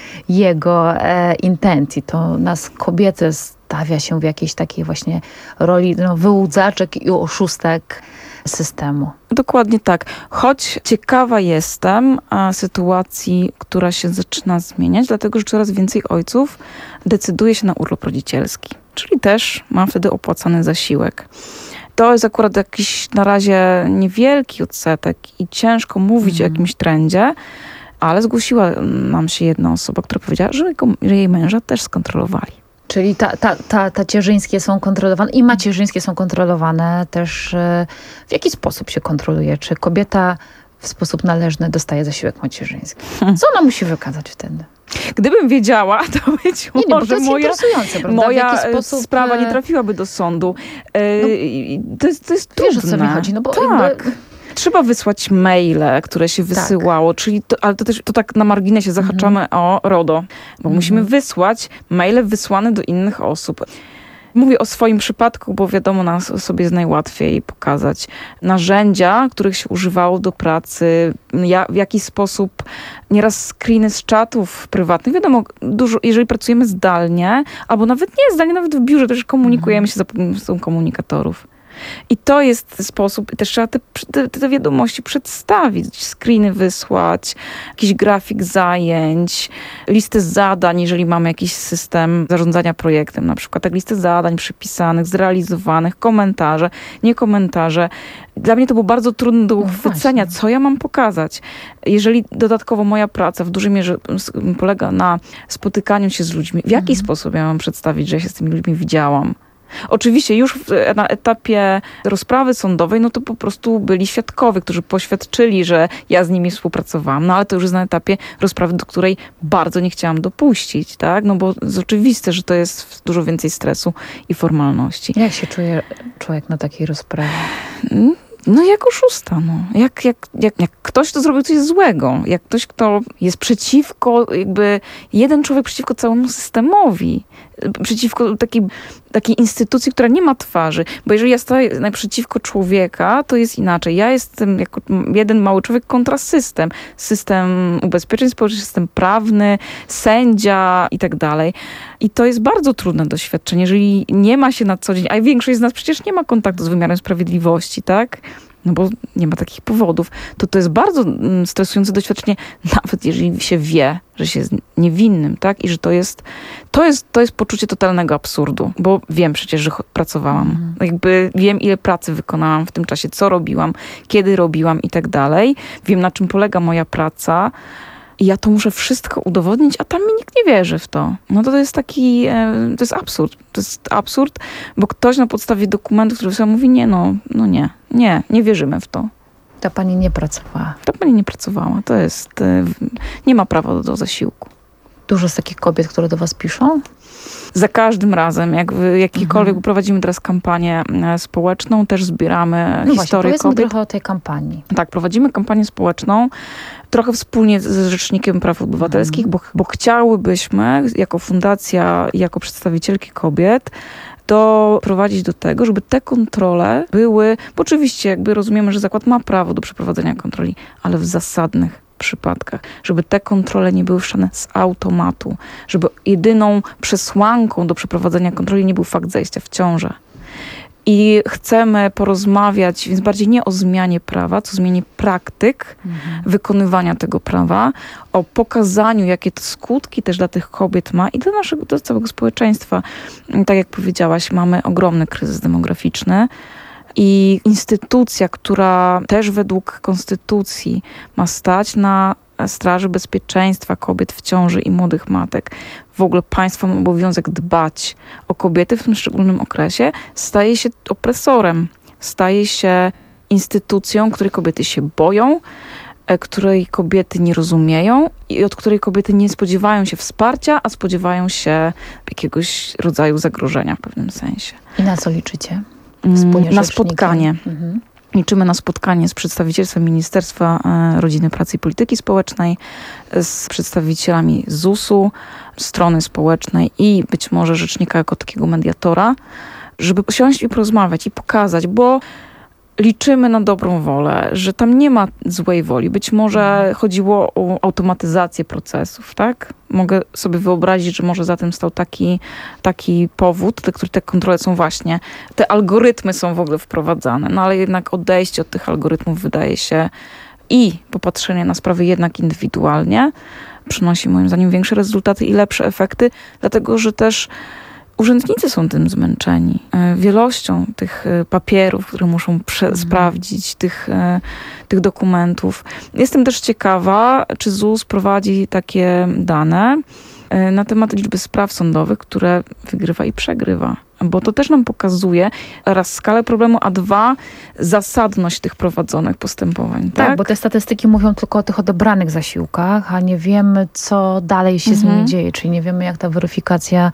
jego intencji. To nas kobiety stawia się w jakiejś takiej właśnie roli wyłudzaczek i oszustek systemu. Dokładnie tak. Choć ciekawa jestem sytuacji, która się zaczyna zmieniać, dlatego że coraz więcej ojców decyduje się na urlop rodzicielski. Czyli też ma wtedy opłacany zasiłek. To jest akurat jakiś na razie niewielki odsetek i ciężko mówić o jakimś trendzie, ale zgłosiła nam się jedna osoba, która powiedziała, że jej męża też skontrolowali. Czyli tacierzyńskie są kontrolowane i macierzyńskie są kontrolowane też. W jaki sposób się kontroluje? Czy kobieta w sposób należny dostaje zasiłek macierzyński? Co ona musi wykazać wtedy? Gdybym wiedziała, to być może to jest interesujące, prawda? moja sprawa nie trafiłaby do sądu. To jest trudne. Wiesz, o co mi chodzi? No bo tak. Trzeba wysłać maile, które się wysyłało, czyli ale to tak na marginesie zahaczamy o RODO, bo musimy wysłać maile wysłane do innych osób. Mówię o swoim przypadku, bo wiadomo, na sobie jest najłatwiej pokazać narzędzia, których się używało do pracy, w jaki sposób, nieraz screeny z czatów prywatnych. Wiadomo, dużo, jeżeli pracujemy zdalnie, albo nawet nie zdalnie, nawet w biurze, też komunikujemy się za pomocą komunikatorów. I to jest sposób, też trzeba te wiadomości przedstawić, screeny wysłać, jakiś grafik zajęć, listę zadań, jeżeli mamy jakiś system zarządzania projektem, na przykład tak listę zadań przypisanych, zrealizowanych, komentarze, nie komentarze. Dla mnie to było bardzo trudne do uchwycenia, co ja mam pokazać. Jeżeli dodatkowo moja praca w dużej mierze polega na spotykaniu się z ludźmi, w jaki sposób ja mam przedstawić, że ja się z tymi ludźmi widziałam? Oczywiście już na etapie rozprawy sądowej, no to po prostu byli świadkowie, którzy poświadczyli, że ja z nimi współpracowałam, no ale to już jest na etapie rozprawy, do której bardzo nie chciałam dopuścić, tak? No bo jest oczywiste, że to jest dużo więcej stresu i formalności. Jak się czuje człowiek na takiej rozprawie? No jak oszusta, no. Jak ktoś, kto zrobił coś złego, jak ktoś, kto jest przeciwko, jakby jeden człowiek przeciwko całemu systemowi, przeciwko takiej instytucji, która nie ma twarzy. Bo jeżeli ja stoję naprzeciwko człowieka, to jest inaczej. Ja jestem jako jeden mały człowiek kontra system. System ubezpieczeń społecznych, system prawny, sędzia i tak dalej. I to jest bardzo trudne doświadczenie, jeżeli nie ma się na co dzień, a większość z nas przecież nie ma kontaktu z wymiarem sprawiedliwości, tak? No bo nie ma takich powodów. To jest bardzo stresujące doświadczenie, nawet jeżeli się wie, że się jest niewinnym, tak? I że to jest poczucie totalnego absurdu, bo wiem przecież, że pracowałam. Jakby wiem, ile pracy wykonałam w tym czasie, co robiłam, kiedy robiłam i tak dalej. Wiem, na czym polega moja praca. I ja to muszę wszystko udowodnić, a tam mi nikt nie wierzy w to. No to jest taki, to jest absurd. To jest absurd, bo ktoś na podstawie dokumentu, który sobie mówi, nie wierzymy w to. Ta pani nie pracowała. Ta pani nie pracowała. To jest, nie ma prawa do zasiłku. Dużo z takich kobiet, które do was piszą? za każdym razem, jak jakikolwiek prowadzimy teraz kampanię społeczną, też zbieramy historię kobiet. kobiet. Trochę o tej kampanii. Tak, prowadzimy kampanię społeczną, trochę wspólnie z Rzecznikiem Praw Obywatelskich, bo chciałybyśmy jako fundacja, jako przedstawicielki kobiet doprowadzić do tego, żeby te kontrole były, bo oczywiście jakby rozumiemy, że zakład ma prawo do przeprowadzenia kontroli, ale w zasadnych przypadkach, żeby te kontrole nie były wszczęte z automatu, żeby jedyną przesłanką do przeprowadzenia kontroli nie był fakt zajścia w ciążę. I chcemy porozmawiać, więc bardziej nie o zmianie prawa, co zmianie praktyk wykonywania tego prawa, o pokazaniu, jakie to skutki też dla tych kobiet ma i dla całego społeczeństwa. Tak jak powiedziałaś, mamy ogromny kryzys demograficzny i instytucja, która też według konstytucji ma stać na straży bezpieczeństwa kobiet w ciąży i młodych matek. W ogóle państwo ma obowiązek dbać o kobiety w tym szczególnym okresie, staje się opresorem, staje się instytucją, której kobiety się boją, której kobiety nie rozumieją i od której kobiety nie spodziewają się wsparcia, a spodziewają się jakiegoś rodzaju zagrożenia w pewnym sensie. I na co liczycie? Na spotkanie. Liczymy na spotkanie z przedstawicielstwem Ministerstwa Rodziny, Pracy i Polityki Społecznej, z przedstawicielami ZUS-u, strony społecznej i być może rzecznika jako takiego mediatora, żeby usiąść i porozmawiać i pokazać, bo liczymy na dobrą wolę, że tam nie ma złej woli. Być może chodziło o automatyzację procesów, tak? Mogę sobie wyobrazić, że może za tym stał taki powód, dla których te kontrole są właśnie, te algorytmy są w ogóle wprowadzane, no ale jednak odejście od tych algorytmów wydaje się i popatrzenie na sprawy jednak indywidualnie przynosi moim zdaniem większe rezultaty i lepsze efekty, dlatego że też urzędnicy są tym zmęczeni. Wielością tych papierów, które muszą sprawdzić, tych dokumentów. Jestem też ciekawa, czy ZUS prowadzi takie dane na temat liczby spraw sądowych, które wygrywa i przegrywa. Bo to też nam pokazuje raz skalę problemu, a dwa zasadność tych prowadzonych postępowań. Tak, bo te statystyki mówią tylko o tych odebranych zasiłkach, a nie wiemy, co dalej się z nimi dzieje. Czyli nie wiemy, jak ta weryfikacja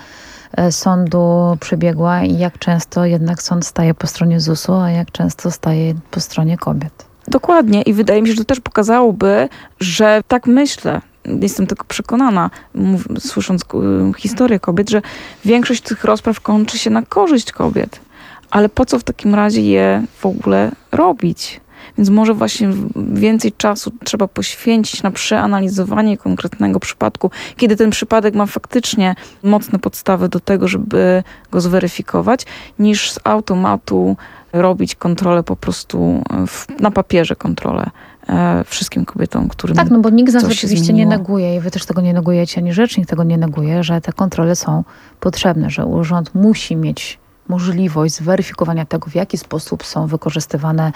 sądu przebiegła i jak często jednak sąd staje po stronie ZUS-u, a jak często staje po stronie kobiet. Dokładnie i wydaje mi się, że to też pokazałoby, że tak myślę, jestem tylko przekonana, słysząc historię kobiet, że większość tych rozpraw kończy się na korzyść kobiet. Ale po co w takim razie je w ogóle robić? Więc może właśnie więcej czasu trzeba poświęcić na przeanalizowanie konkretnego przypadku, kiedy ten przypadek ma faktycznie mocne podstawy do tego, żeby go zweryfikować, niż z automatu robić kontrolę po prostu na papierze kontrolę wszystkim kobietom, którym tak, no bo nikt z nas oczywiście zmieniło. nie neguje i wy też tego nie negujecie, ani rzecznik tego nie neguje, że te kontrole są potrzebne, że urząd musi mieć możliwość zweryfikowania tego, w jaki sposób są wykorzystywane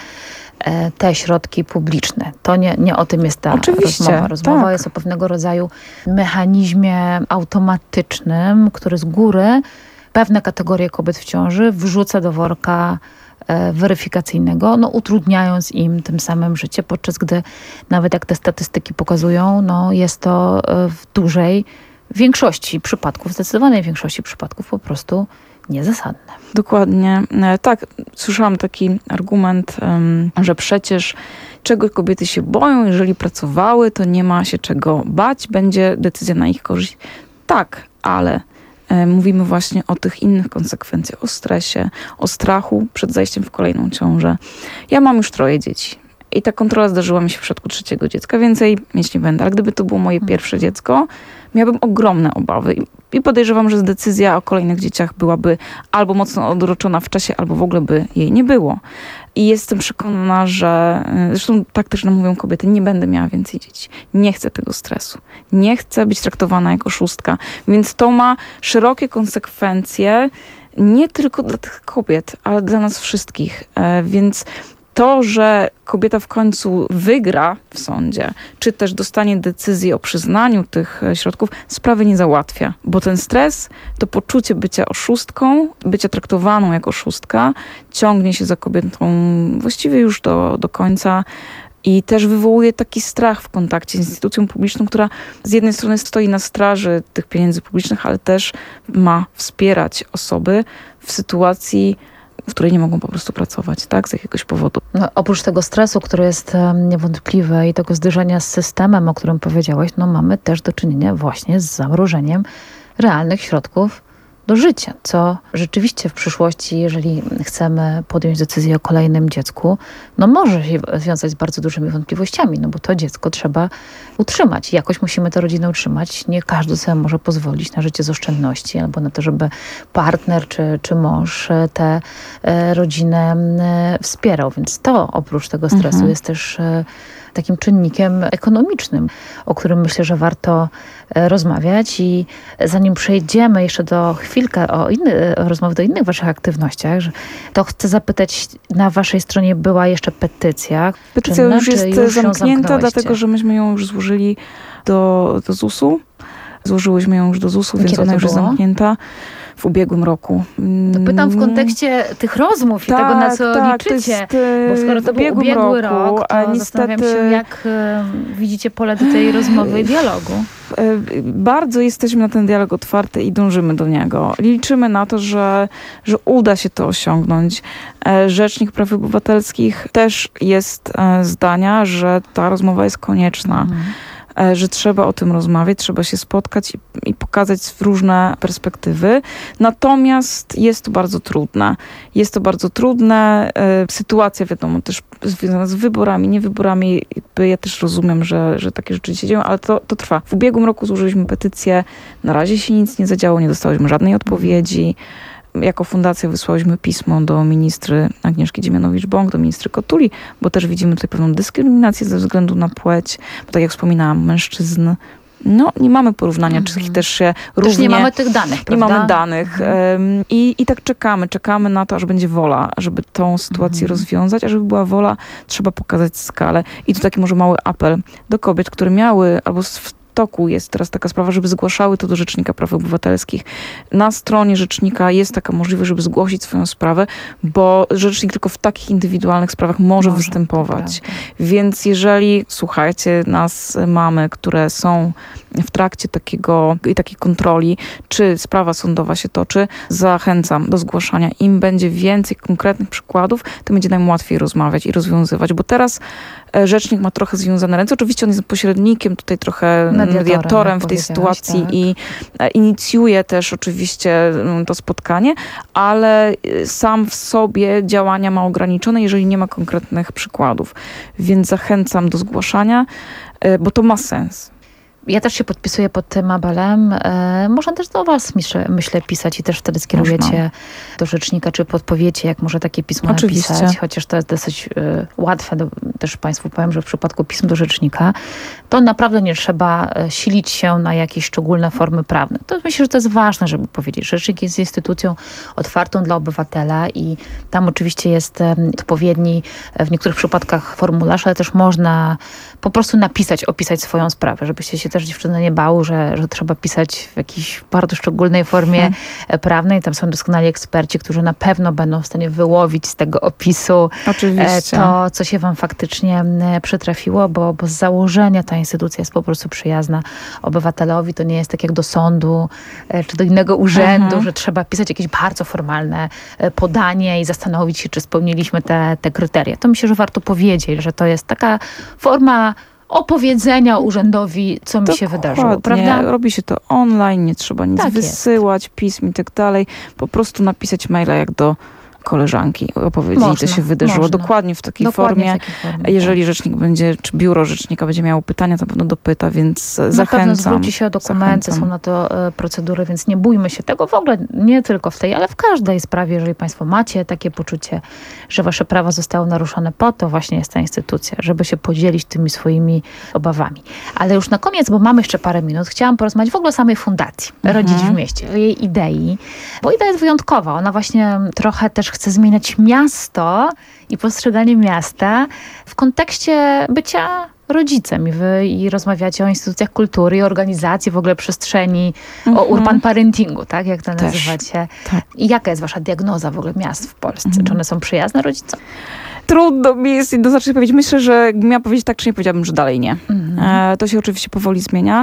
te środki publiczne. To nie o tym jest ta rozmowa. Rozmowa tak. jest o pewnego rodzaju mechanizmie automatycznym, który z góry pewne kategorie kobiet w ciąży wrzuca do worka weryfikacyjnego, utrudniając im tym samym życie, podczas gdy nawet jak te statystyki pokazują, jest to w dużej większości przypadków, zdecydowanej większości przypadków po prostu niezasadne. Dokładnie. Tak, słyszałam taki argument, że przecież czego kobiety się boją, jeżeli pracowały, to nie ma się czego bać, będzie decyzja na ich korzyść. Tak, ale mówimy właśnie o tych innych konsekwencjach, o stresie, o strachu przed zajściem w kolejną ciążę. Ja mam już 3 dzieci i ta kontrola zdarzyła mi się w przypadku 3. dziecka. Więcej mieć nie będę, ale gdyby to było moje pierwsze dziecko, miałabym ogromne obawy i podejrzewam, że decyzja o kolejnych dzieciach byłaby albo mocno odroczona w czasie, albo w ogóle by jej nie było. I jestem przekonana, że, zresztą tak też nam mówią kobiety, nie będę miała więcej dzieci. Nie chcę tego stresu. Nie chcę być traktowana jako oszustka. Więc to ma szerokie konsekwencje, nie tylko dla tych kobiet, ale dla nas wszystkich. Więc to, że kobieta w końcu wygra w sądzie, czy też dostanie decyzję o przyznaniu tych środków, sprawy nie załatwia. Bo ten stres, to poczucie bycia oszustką, bycia traktowaną jako oszustka, ciągnie się za kobietą właściwie już do końca I też wywołuje taki strach w kontakcie z instytucją publiczną, która z jednej strony stoi na straży tych pieniędzy publicznych, ale też ma wspierać osoby w sytuacji, w której nie mogą po prostu pracować, tak, z jakiegoś powodu. No, oprócz tego stresu, który jest niewątpliwy i tego zderzenia z systemem, o którym powiedziałaś, no mamy też do czynienia właśnie z zamrożeniem realnych środków do życia, co rzeczywiście w przyszłości, jeżeli chcemy podjąć decyzję o kolejnym dziecku, no może się wiązać z bardzo dużymi wątpliwościami, no bo to dziecko trzeba utrzymać. Jakoś musimy tę rodzinę utrzymać. Nie każdy sobie może pozwolić na życie z oszczędności albo na to, żeby partner czy mąż tę rodzinę wspierał. Więc to oprócz tego stresu jest też takim czynnikiem ekonomicznym, o którym myślę, że warto rozmawiać. I zanim przejdziemy jeszcze chwilkę o rozmowy do innych waszych aktywnościach, to chcę zapytać, na waszej stronie była jeszcze petycja. Petycja już jest zamknięta, dlatego że myśmy ją już złożyli do ZUS-u. Złożyłyśmy ją już do ZUS-u, więc ona już jest zamknięta w ubiegłym roku. Pytam w kontekście tych rozmów i tego, na co liczycie. Bo skoro to był ubiegły rok, to zastanawiam się, jak widzicie pole do tej rozmowy i dialogu. Bardzo jesteśmy na ten dialog otwarty i dążymy do niego. Liczymy na to, że uda się to osiągnąć. Rzecznik Praw Obywatelskich też jest zdania, że ta rozmowa jest konieczna. Że trzeba o tym rozmawiać, trzeba się spotkać i pokazać różne perspektywy. Natomiast jest to bardzo trudne. Jest to bardzo trudne. Sytuacja, wiadomo, też związana z wyborami, nie wyborami. Ja też rozumiem, że takie rzeczy się dzieją, ale to trwa. W ubiegłym roku złożyliśmy petycję. Na razie się nic nie zadziało, nie dostałyśmy żadnej odpowiedzi. Jako fundacja wysłałyśmy pismo do ministry Agnieszki Dziemianowicz-Bąk, do ministry Kotuli, bo też widzimy tutaj pewną dyskryminację ze względu na płeć, bo tak jak wspominałam, mężczyzn, no nie mamy porównania, czy ich też się równie... Też nie mamy tych danych, prawda? Nie mamy danych. I tak czekamy na to, aż będzie wola, żeby tą sytuację rozwiązać, a żeby była wola, trzeba pokazać skalę. I tu taki może mały apel do kobiet, które miały, albo w toku jest teraz taka sprawa, żeby zgłaszały to do Rzecznika Praw Obywatelskich. Na stronie Rzecznika jest taka możliwość, żeby zgłosić swoją sprawę, bo Rzecznik tylko w takich indywidualnych sprawach może występować. Więc jeżeli, słuchajcie, nas mamy, które są w trakcie takiej kontroli, czy sprawa sądowa się toczy, zachęcam do zgłaszania. Im będzie więcej konkretnych przykładów, tym będzie nam łatwiej rozmawiać i rozwiązywać, bo teraz Rzecznik ma trochę związane ręce. Oczywiście on jest pośrednikiem, tutaj trochę mediatorem w tej sytuacji i inicjuje też oczywiście to spotkanie, ale sam w sobie działania ma ograniczone, jeżeli nie ma konkretnych przykładów. Więc zachęcam do zgłaszania, bo to ma sens. Ja też się podpisuję pod tym apelem. Można też do was, myślę, pisać i też wtedy skierujecie do rzecznika, czy podpowiecie, jak może takie pismo napisać. Chociaż to jest dosyć łatwe. Też państwu powiem, że w przypadku pism do rzecznika to naprawdę nie trzeba silić się na jakieś szczególne formy prawne. To myślę, że to jest ważne, żeby powiedzieć. Rzecznik jest instytucją otwartą dla obywatela i tam oczywiście jest odpowiedni w niektórych przypadkach formularz, ale też można po prostu opisać swoją sprawę, żebyście się też dziewczyny nie bały, że trzeba pisać w jakiejś bardzo szczególnej formie prawnej. Tam są doskonali eksperci, którzy na pewno będą w stanie wyłowić z tego opisu to, co się wam faktycznie przytrafiło, bo z założenia ta instytucja jest po prostu przyjazna obywatelowi. To nie jest tak jak do sądu czy do innego urzędu, że trzeba pisać jakieś bardzo formalne podanie i zastanowić się, czy spełniliśmy te kryteria. To myślę, że warto powiedzieć, że to jest taka forma opowiedzenia urzędowi, co mi się wydarzyło, prawda? Robi się to online, nie trzeba nic wysyłać, pism i tak dalej. Po prostu napisać maila jak do koleżanki, opowiedzieć, co się wydarzyło. Dokładnie w takiej formie. Jeżeli rzecznik będzie, czy biuro rzecznika będzie miało pytania, to na pewno dopyta, więc zachęcam. Na pewno zwróci się o dokumenty, są na to procedury, więc nie bójmy się tego. W ogóle nie tylko w tej, ale w każdej sprawie, jeżeli państwo macie takie poczucie, że wasze prawa zostały naruszone, po to właśnie jest ta instytucja, żeby się podzielić tymi swoimi obawami. Ale już na koniec, bo mamy jeszcze parę minut, chciałam porozmawiać w ogóle o samej fundacji Rodzić w mieście, o jej idei, bo idea jest wyjątkowa. Ona właśnie trochę też chce zmieniać miasto i postrzeganie miasta w kontekście bycia rodzicem. I wy rozmawiacie o instytucjach kultury i organizacji, w ogóle przestrzeni, o urban parentingu, tak? Jak to nazywacie. I jaka jest wasza diagnoza w ogóle miast w Polsce? Czy one są przyjazne rodzicom? Trudno mi jest jednoznacznie powiedzieć. Myślę, że jakbym miała powiedzieć tak, czy nie, powiedziałabym, że dalej nie. To się oczywiście powoli zmienia,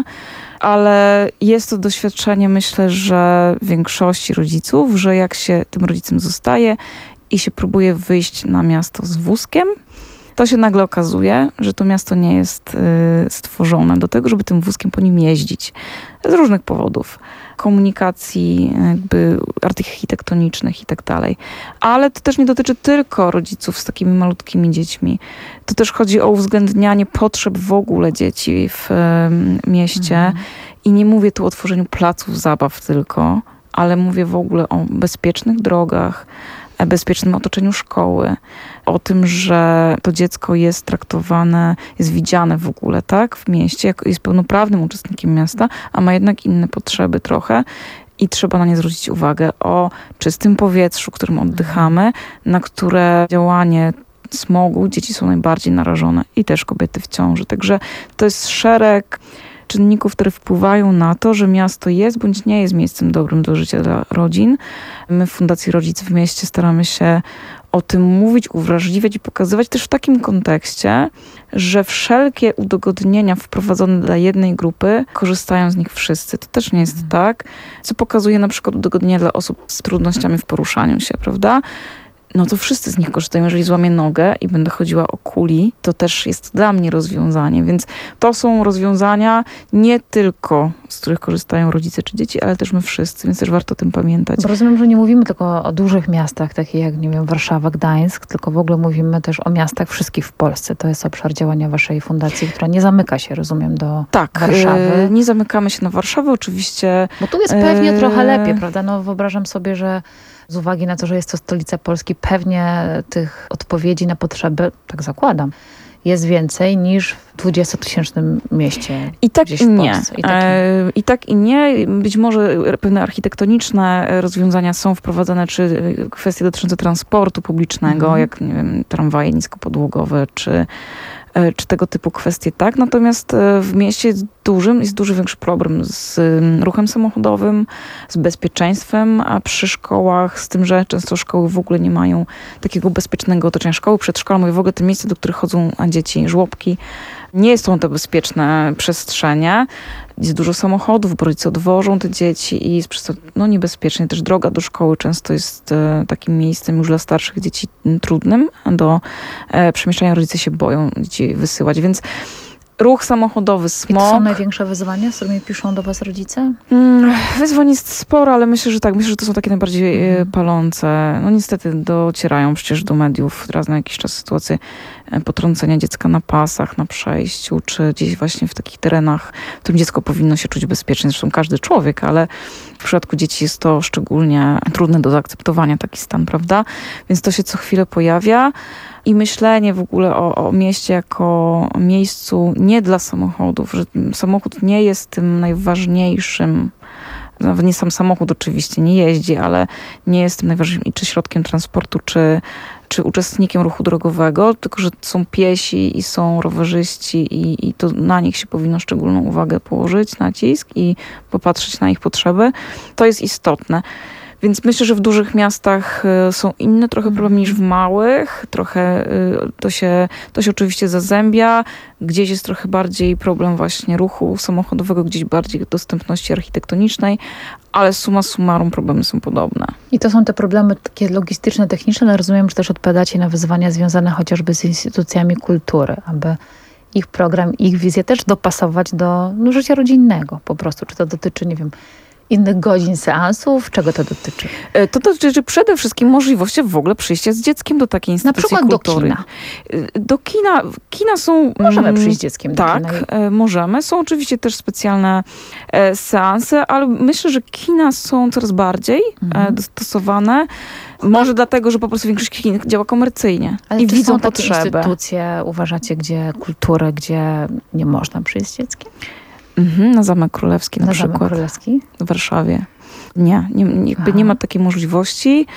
ale jest to doświadczenie, myślę, że większości rodziców, że jak się tym rodzicem zostaje i się próbuje wyjść na miasto z wózkiem, to się nagle okazuje, że to miasto nie jest stworzone do tego, żeby tym wózkiem po nim jeździć. Z różnych powodów. Komunikacji, jakby architektonicznych i tak dalej. Ale to też nie dotyczy tylko rodziców z takimi malutkimi dziećmi. To też chodzi o uwzględnianie potrzeb w ogóle dzieci w mieście. I nie mówię tu o tworzeniu placów zabaw tylko, ale mówię w ogóle o bezpiecznych drogach, bezpiecznym otoczeniu szkoły, o tym, że to dziecko jest traktowane, jest widziane w ogóle, tak, w mieście, jest pełnoprawnym uczestnikiem miasta, a ma jednak inne potrzeby trochę i trzeba na nie zwrócić uwagę, o czystym powietrzu, którym oddychamy, na które działanie smogu dzieci są najbardziej narażone i też kobiety w ciąży. Także to jest szereg czynników, które wpływają na to, że miasto jest bądź nie jest miejscem dobrym do życia dla rodzin. My w Fundacji Rodzic w Mieście staramy się o tym mówić, uwrażliwiać i pokazywać też w takim kontekście, że wszelkie udogodnienia wprowadzone dla jednej grupy, korzystają z nich wszyscy. To też nie jest tak, co pokazuje na przykład udogodnienia dla osób z trudnościami w poruszaniu się, prawda? No to wszyscy z nich korzystają. Jeżeli złamię nogę i będę chodziła o kuli, to też jest dla mnie rozwiązanie. Więc to są rozwiązania nie tylko, z których korzystają rodzice czy dzieci, ale też my wszyscy, więc też warto o tym pamiętać. Bo rozumiem, że nie mówimy tylko o dużych miastach, takich jak, nie wiem, Warszawa, Gdańsk, tylko w ogóle mówimy też o miastach wszystkich w Polsce. To jest obszar działania waszej fundacji, która nie zamyka się, rozumiem, do Warszawy. Nie zamykamy się na Warszawę, oczywiście. Bo tu jest pewnie trochę lepiej, prawda? No wyobrażam sobie, że z uwagi na to, że jest to stolica Polski, pewnie tych odpowiedzi na potrzeby, tak zakładam, jest więcej niż w 20-tysięcznym mieście. I tak gdzieś i w nie. Polsce. I tak i nie. Być może pewne architektoniczne rozwiązania są wprowadzane, czy kwestie dotyczące transportu publicznego, jak, nie wiem, tramwaje niskopodłogowe, czy tego typu kwestie, tak. Natomiast w mieście jest duży większy problem z ruchem samochodowym, z bezpieczeństwem, a przy szkołach z tym, że często szkoły w ogóle nie mają takiego bezpiecznego otoczenia. Szkoły, przedszkola, mówię w ogóle te miejsca, do których chodzą dzieci, żłobki, nie są to bezpieczne przestrzenie. Jest dużo samochodów, bo rodzice odwożą te dzieci i jest przez to niebezpiecznie. Też droga do szkoły często jest takim miejscem już dla starszych dzieci trudnym do przemieszczania. Rodzice się boją dzieci wysyłać, więc ruch samochodowy, smog. I to są największe wyzwania, z którymi piszą do was rodzice? Wyzwań jest sporo, ale myślę, że tak. Myślę, że to są takie najbardziej palące. No niestety docierają przecież do mediów raz na jakiś czas sytuacje potrącenia dziecka na pasach, na przejściu, czy gdzieś właśnie w takich terenach, w którym dziecko powinno się czuć bezpiecznie. Zresztą każdy człowiek, ale w przypadku dzieci jest to szczególnie trudne do zaakceptowania, taki stan, prawda? Więc to się co chwilę pojawia. I myślenie w ogóle o mieście jako miejscu nie dla samochodów, że samochód nie jest tym najważniejszym, nawet nie sam samochód oczywiście nie jeździ, ale nie jest tym najważniejszym czy środkiem transportu, czy uczestnikiem ruchu drogowego, tylko że są piesi i są rowerzyści i to na nich się powinno szczególną uwagę położyć, nacisk i popatrzeć na ich potrzeby. To jest istotne. Więc myślę, że w dużych miastach są inne trochę problemy niż w małych. Trochę to się oczywiście zazębia. Gdzieś jest trochę bardziej problem właśnie ruchu samochodowego, gdzieś bardziej dostępności architektonicznej, ale summa summarum problemy są podobne. I to są te problemy takie logistyczne, techniczne, ale rozumiem, że też odpowiadacie na wyzwania związane chociażby z instytucjami kultury, aby ich program, ich wizję też dopasować do życia rodzinnego po prostu. Czy to dotyczy, nie wiem, innych godzin seansów? Czego to dotyczy? To dotyczy przede wszystkim możliwości w ogóle przyjścia z dzieckiem do takiej instytucji kultury. Na przykład do kina. Kina są... Możemy przyjść z dzieckiem do kina. Tak, możemy. Są oczywiście też specjalne seanse, ale myślę, że kina są coraz bardziej dostosowane. Może dlatego, że po prostu większość kin działa komercyjnie. Ale i czy widzą są takie potrzebę. instytucje, uważacie, gdzie kulturę, gdzie nie można przyjść z dzieckiem? Na Zamek Królewski na przykład. Zamek Królewski? W Warszawie. Nie ma takiej możliwości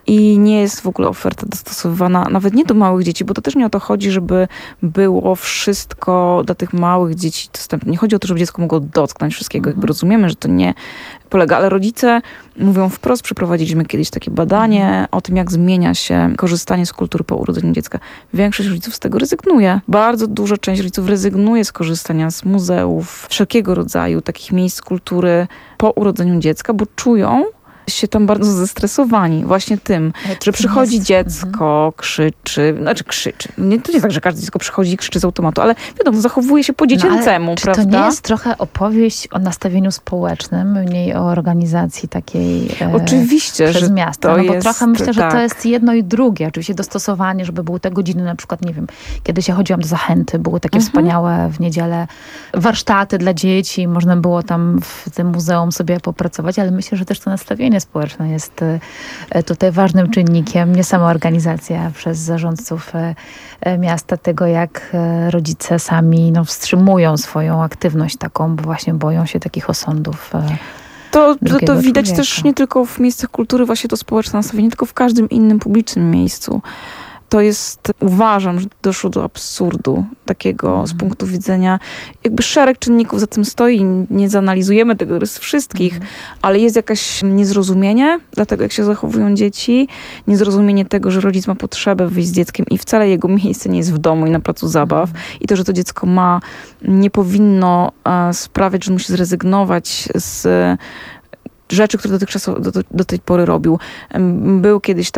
i nie jest w ogóle oferta dostosowywana nawet nie do małych dzieci, bo to też nie o to chodzi, żeby było wszystko dla tych małych dzieci dostępne. Nie chodzi o to, żeby dziecko mogło dotknąć wszystkiego. Jakby rozumiemy, że to nie polega, ale rodzice mówią wprost, przeprowadziliśmy kiedyś takie badanie o tym, jak zmienia się korzystanie z kultury po urodzeniu dziecka. Większość rodziców z tego rezygnuje. Bardzo duża część rodziców rezygnuje z korzystania z muzeów, wszelkiego rodzaju takich miejsc kultury po urodzeniu dziecka, bo czują się tam bardzo zestresowani właśnie tym, że przychodzi dziecko, krzyczy. To nie jest tak, że każde dziecko przychodzi i krzyczy z automatu, ale wiadomo, zachowuje się po dziecięcemu, czy prawda? to nie jest trochę opowieść o nastawieniu społecznym, mniej o organizacji takiej oczywiście, przez że miasto? To no bo jest, trochę myślę, że tak. to jest jedno i drugie. Oczywiście dostosowanie, żeby były te godziny, na przykład, nie wiem, kiedyś ja chodziłam do Zachęty, były takie wspaniałe w niedzielę warsztaty dla dzieci, można było tam w tym muzeum sobie popracować, ale myślę, że też to nastawienie społeczne jest tutaj ważnym czynnikiem, nie sama organizacja przez zarządców miasta, tego jak rodzice sami wstrzymują swoją aktywność taką, bo właśnie boją się takich osądów. To widać człowieka. też nie tylko w miejscach kultury, właśnie to społeczne nastawienie, tylko w każdym innym publicznym miejscu. To jest, uważam, że doszło do absurdu takiego z punktu widzenia, jakby szereg czynników za tym stoi, nie zanalizujemy tego z wszystkich, ale jest jakieś niezrozumienie dlatego, jak się zachowują dzieci, niezrozumienie tego, że rodzic ma potrzebę wyjść z dzieckiem i wcale jego miejsce nie jest w domu i na placu zabaw i to, że to dziecko nie powinno sprawiać, że musi zrezygnować z rzeczy, które dotychczas do tej pory robił. Był kiedyś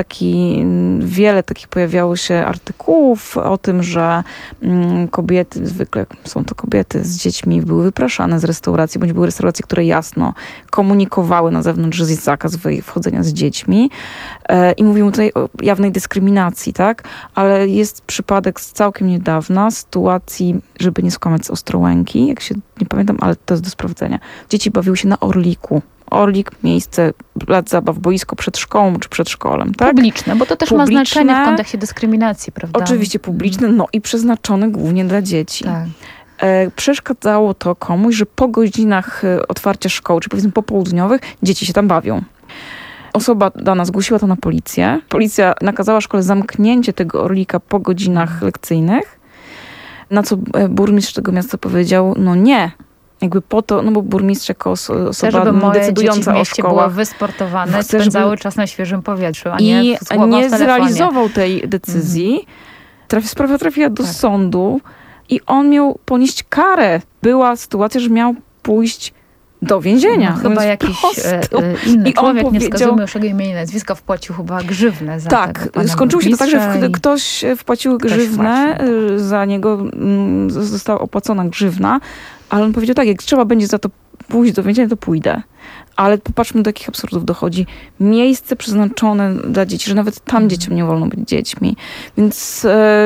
wiele takich pojawiało się artykułów o tym, że kobiety, zwykle są to kobiety z dziećmi, były wypraszane z restauracji, bądź były restauracje, które jasno komunikowały na zewnątrz, że jest zakaz wchodzenia z dziećmi. I mówimy tutaj o jawnej dyskryminacji, tak? Ale jest przypadek z całkiem niedawna, sytuacji, żeby nie skłamać, z Ostrołęki, jak się nie pamiętam, ale to jest do sprawdzenia. Dzieci bawiły się na Orliku. Orlik, miejsce, plac zabaw, boisko przed szkołą czy przedszkolem, tak? Publiczne, bo to też ma znaczenie w kontekście dyskryminacji, prawda? Oczywiście publiczne, i przeznaczone głównie dla dzieci. Tak. Przeszkadzało to komuś, że po godzinach otwarcia szkoły, czy powiedzmy popołudniowych, dzieci się tam bawią. Osoba dana zgłosiła to na policję. Policja nakazała szkole zamknięcie tego Orlika po godzinach lekcyjnych, na co burmistrz tego miasta powiedział, nie. Jakby po to, bo burmistrz jako osoba decydująca o szkołach były wysportowane, spędzały czas na świeżym powietrzu, a nie zrealizował tej decyzji. Sprawa trafiła do sądu i on miał ponieść karę. Była sytuacja, że miał pójść do więzienia. Chyba jakiś inny człowiek, nie wskazujmy już jego imienia i nazwiska, wpłacił chyba grzywnę za tego. Skończyło się to tak, że ktoś wpłacił grzywnę, za niego została opłacona grzywna, ale on powiedział tak, jak trzeba będzie za to pójść do więzienia, to pójdę. Ale popatrzmy, do jakich absurdów dochodzi. Miejsce przeznaczone dla dzieci, że nawet tam dzieciom nie wolno być dziećmi. Więc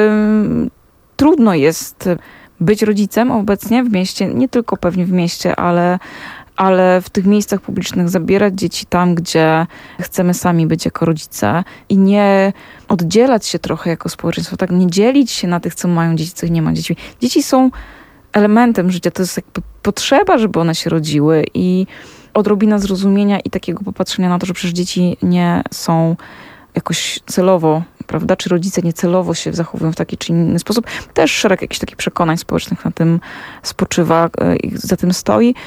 trudno jest być rodzicem obecnie w mieście, nie tylko pewnie w mieście, ale w tych miejscach publicznych zabierać dzieci tam, gdzie chcemy sami być jako rodzice i nie oddzielać się trochę jako społeczeństwo, tak? Nie dzielić się na tych, co mają dzieci, co nie ma dzieci. Dzieci są elementem życia, to jest jakby potrzeba, żeby one się rodziły i odrobina zrozumienia i takiego popatrzenia na to, że przecież dzieci nie są jakoś celowo, prawda, czy rodzice niecelowo się zachowują w taki czy inny sposób. Też szereg jakichś takich przekonań społecznych na tym spoczywa i za tym stoi.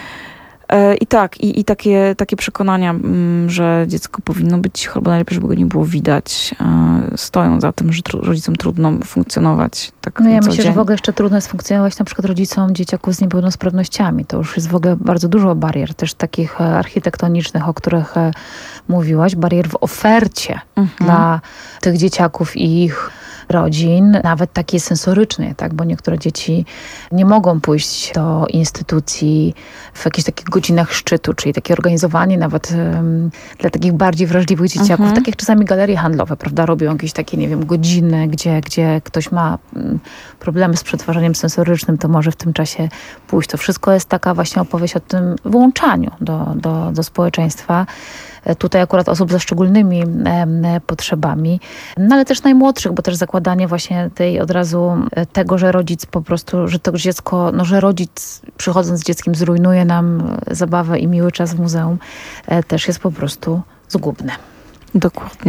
I takie przekonania, że dziecko powinno być cicho, albo najlepiej, żeby go nie było widać, stoją za tym, że rodzicom trudno funkcjonować tak ja myślę, że w ogóle jeszcze trudno jest funkcjonować na przykład rodzicom dzieciaków z niepełnosprawnościami. To już jest w ogóle bardzo dużo barier, też takich architektonicznych, o których mówiłaś, barier w ofercie dla tych dzieciaków i ich rodzin, nawet takiej sensorycznej, tak? Bo niektóre dzieci nie mogą pójść do instytucji w jakichś takich godzinach szczytu, czyli takie organizowanie nawet dla takich bardziej wrażliwych dzieciaków, tak jak czasami galerie handlowe, prawda? Robią jakieś takie, nie wiem, godziny, gdzie ktoś ma problemy z przetwarzaniem sensorycznym, to może w tym czasie pójść. To wszystko jest taka właśnie opowieść o tym włączaniu do społeczeństwa. Tutaj akurat osób ze szczególnymi potrzebami, ale też najmłodszych, bo też zakładanie właśnie tej od razu tego, że rodzic po prostu, że to dziecko, że rodzic przychodząc z dzieckiem zrujnuje nam zabawę i miły czas w muzeum, też jest po prostu zgubne. Dokładnie.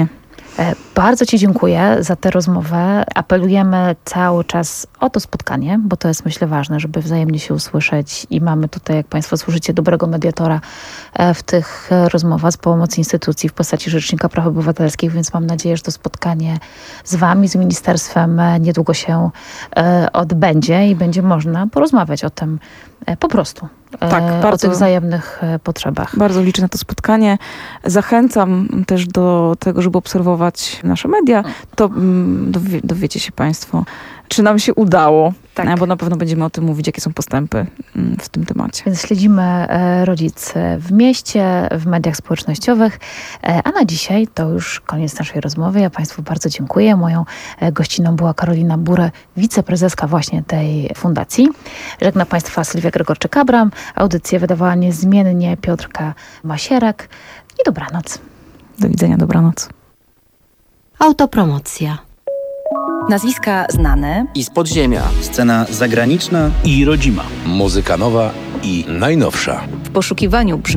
Bardzo Ci dziękuję za tę rozmowę. Apelujemy cały czas o to spotkanie, bo to jest, myślę, ważne, żeby wzajemnie się usłyszeć i mamy tutaj, jak Państwo słyszycie, dobrego mediatora w tych rozmowach z pomocy instytucji w postaci Rzecznika Praw Obywatelskich, więc mam nadzieję, że to spotkanie z Wami, z Ministerstwem niedługo się odbędzie i będzie można porozmawiać o tym po prostu. O tych wzajemnych potrzebach. Bardzo liczę na to spotkanie. Zachęcam też do tego, żeby obserwować nasze media. To dowiecie się Państwo, czy nam się udało. Bo na pewno będziemy o tym mówić, jakie są postępy w tym temacie. Więc śledzimy rodzic w mieście, w mediach społecznościowych. A na dzisiaj to już koniec naszej rozmowy. Ja Państwu bardzo dziękuję. Moją gościną była Karolina Burę, wiceprezeska właśnie tej fundacji. Żegna Państwa Sylwia Gregorczyk-Abram. Audycję wydawała niezmiennie Piotrka Masierek. I dobranoc. Do widzenia, dobranoc. Autopromocja. Nazwiska znane i z podziemia. Scena zagraniczna i rodzima. Muzyka nowa i najnowsza. W poszukiwaniu brzmi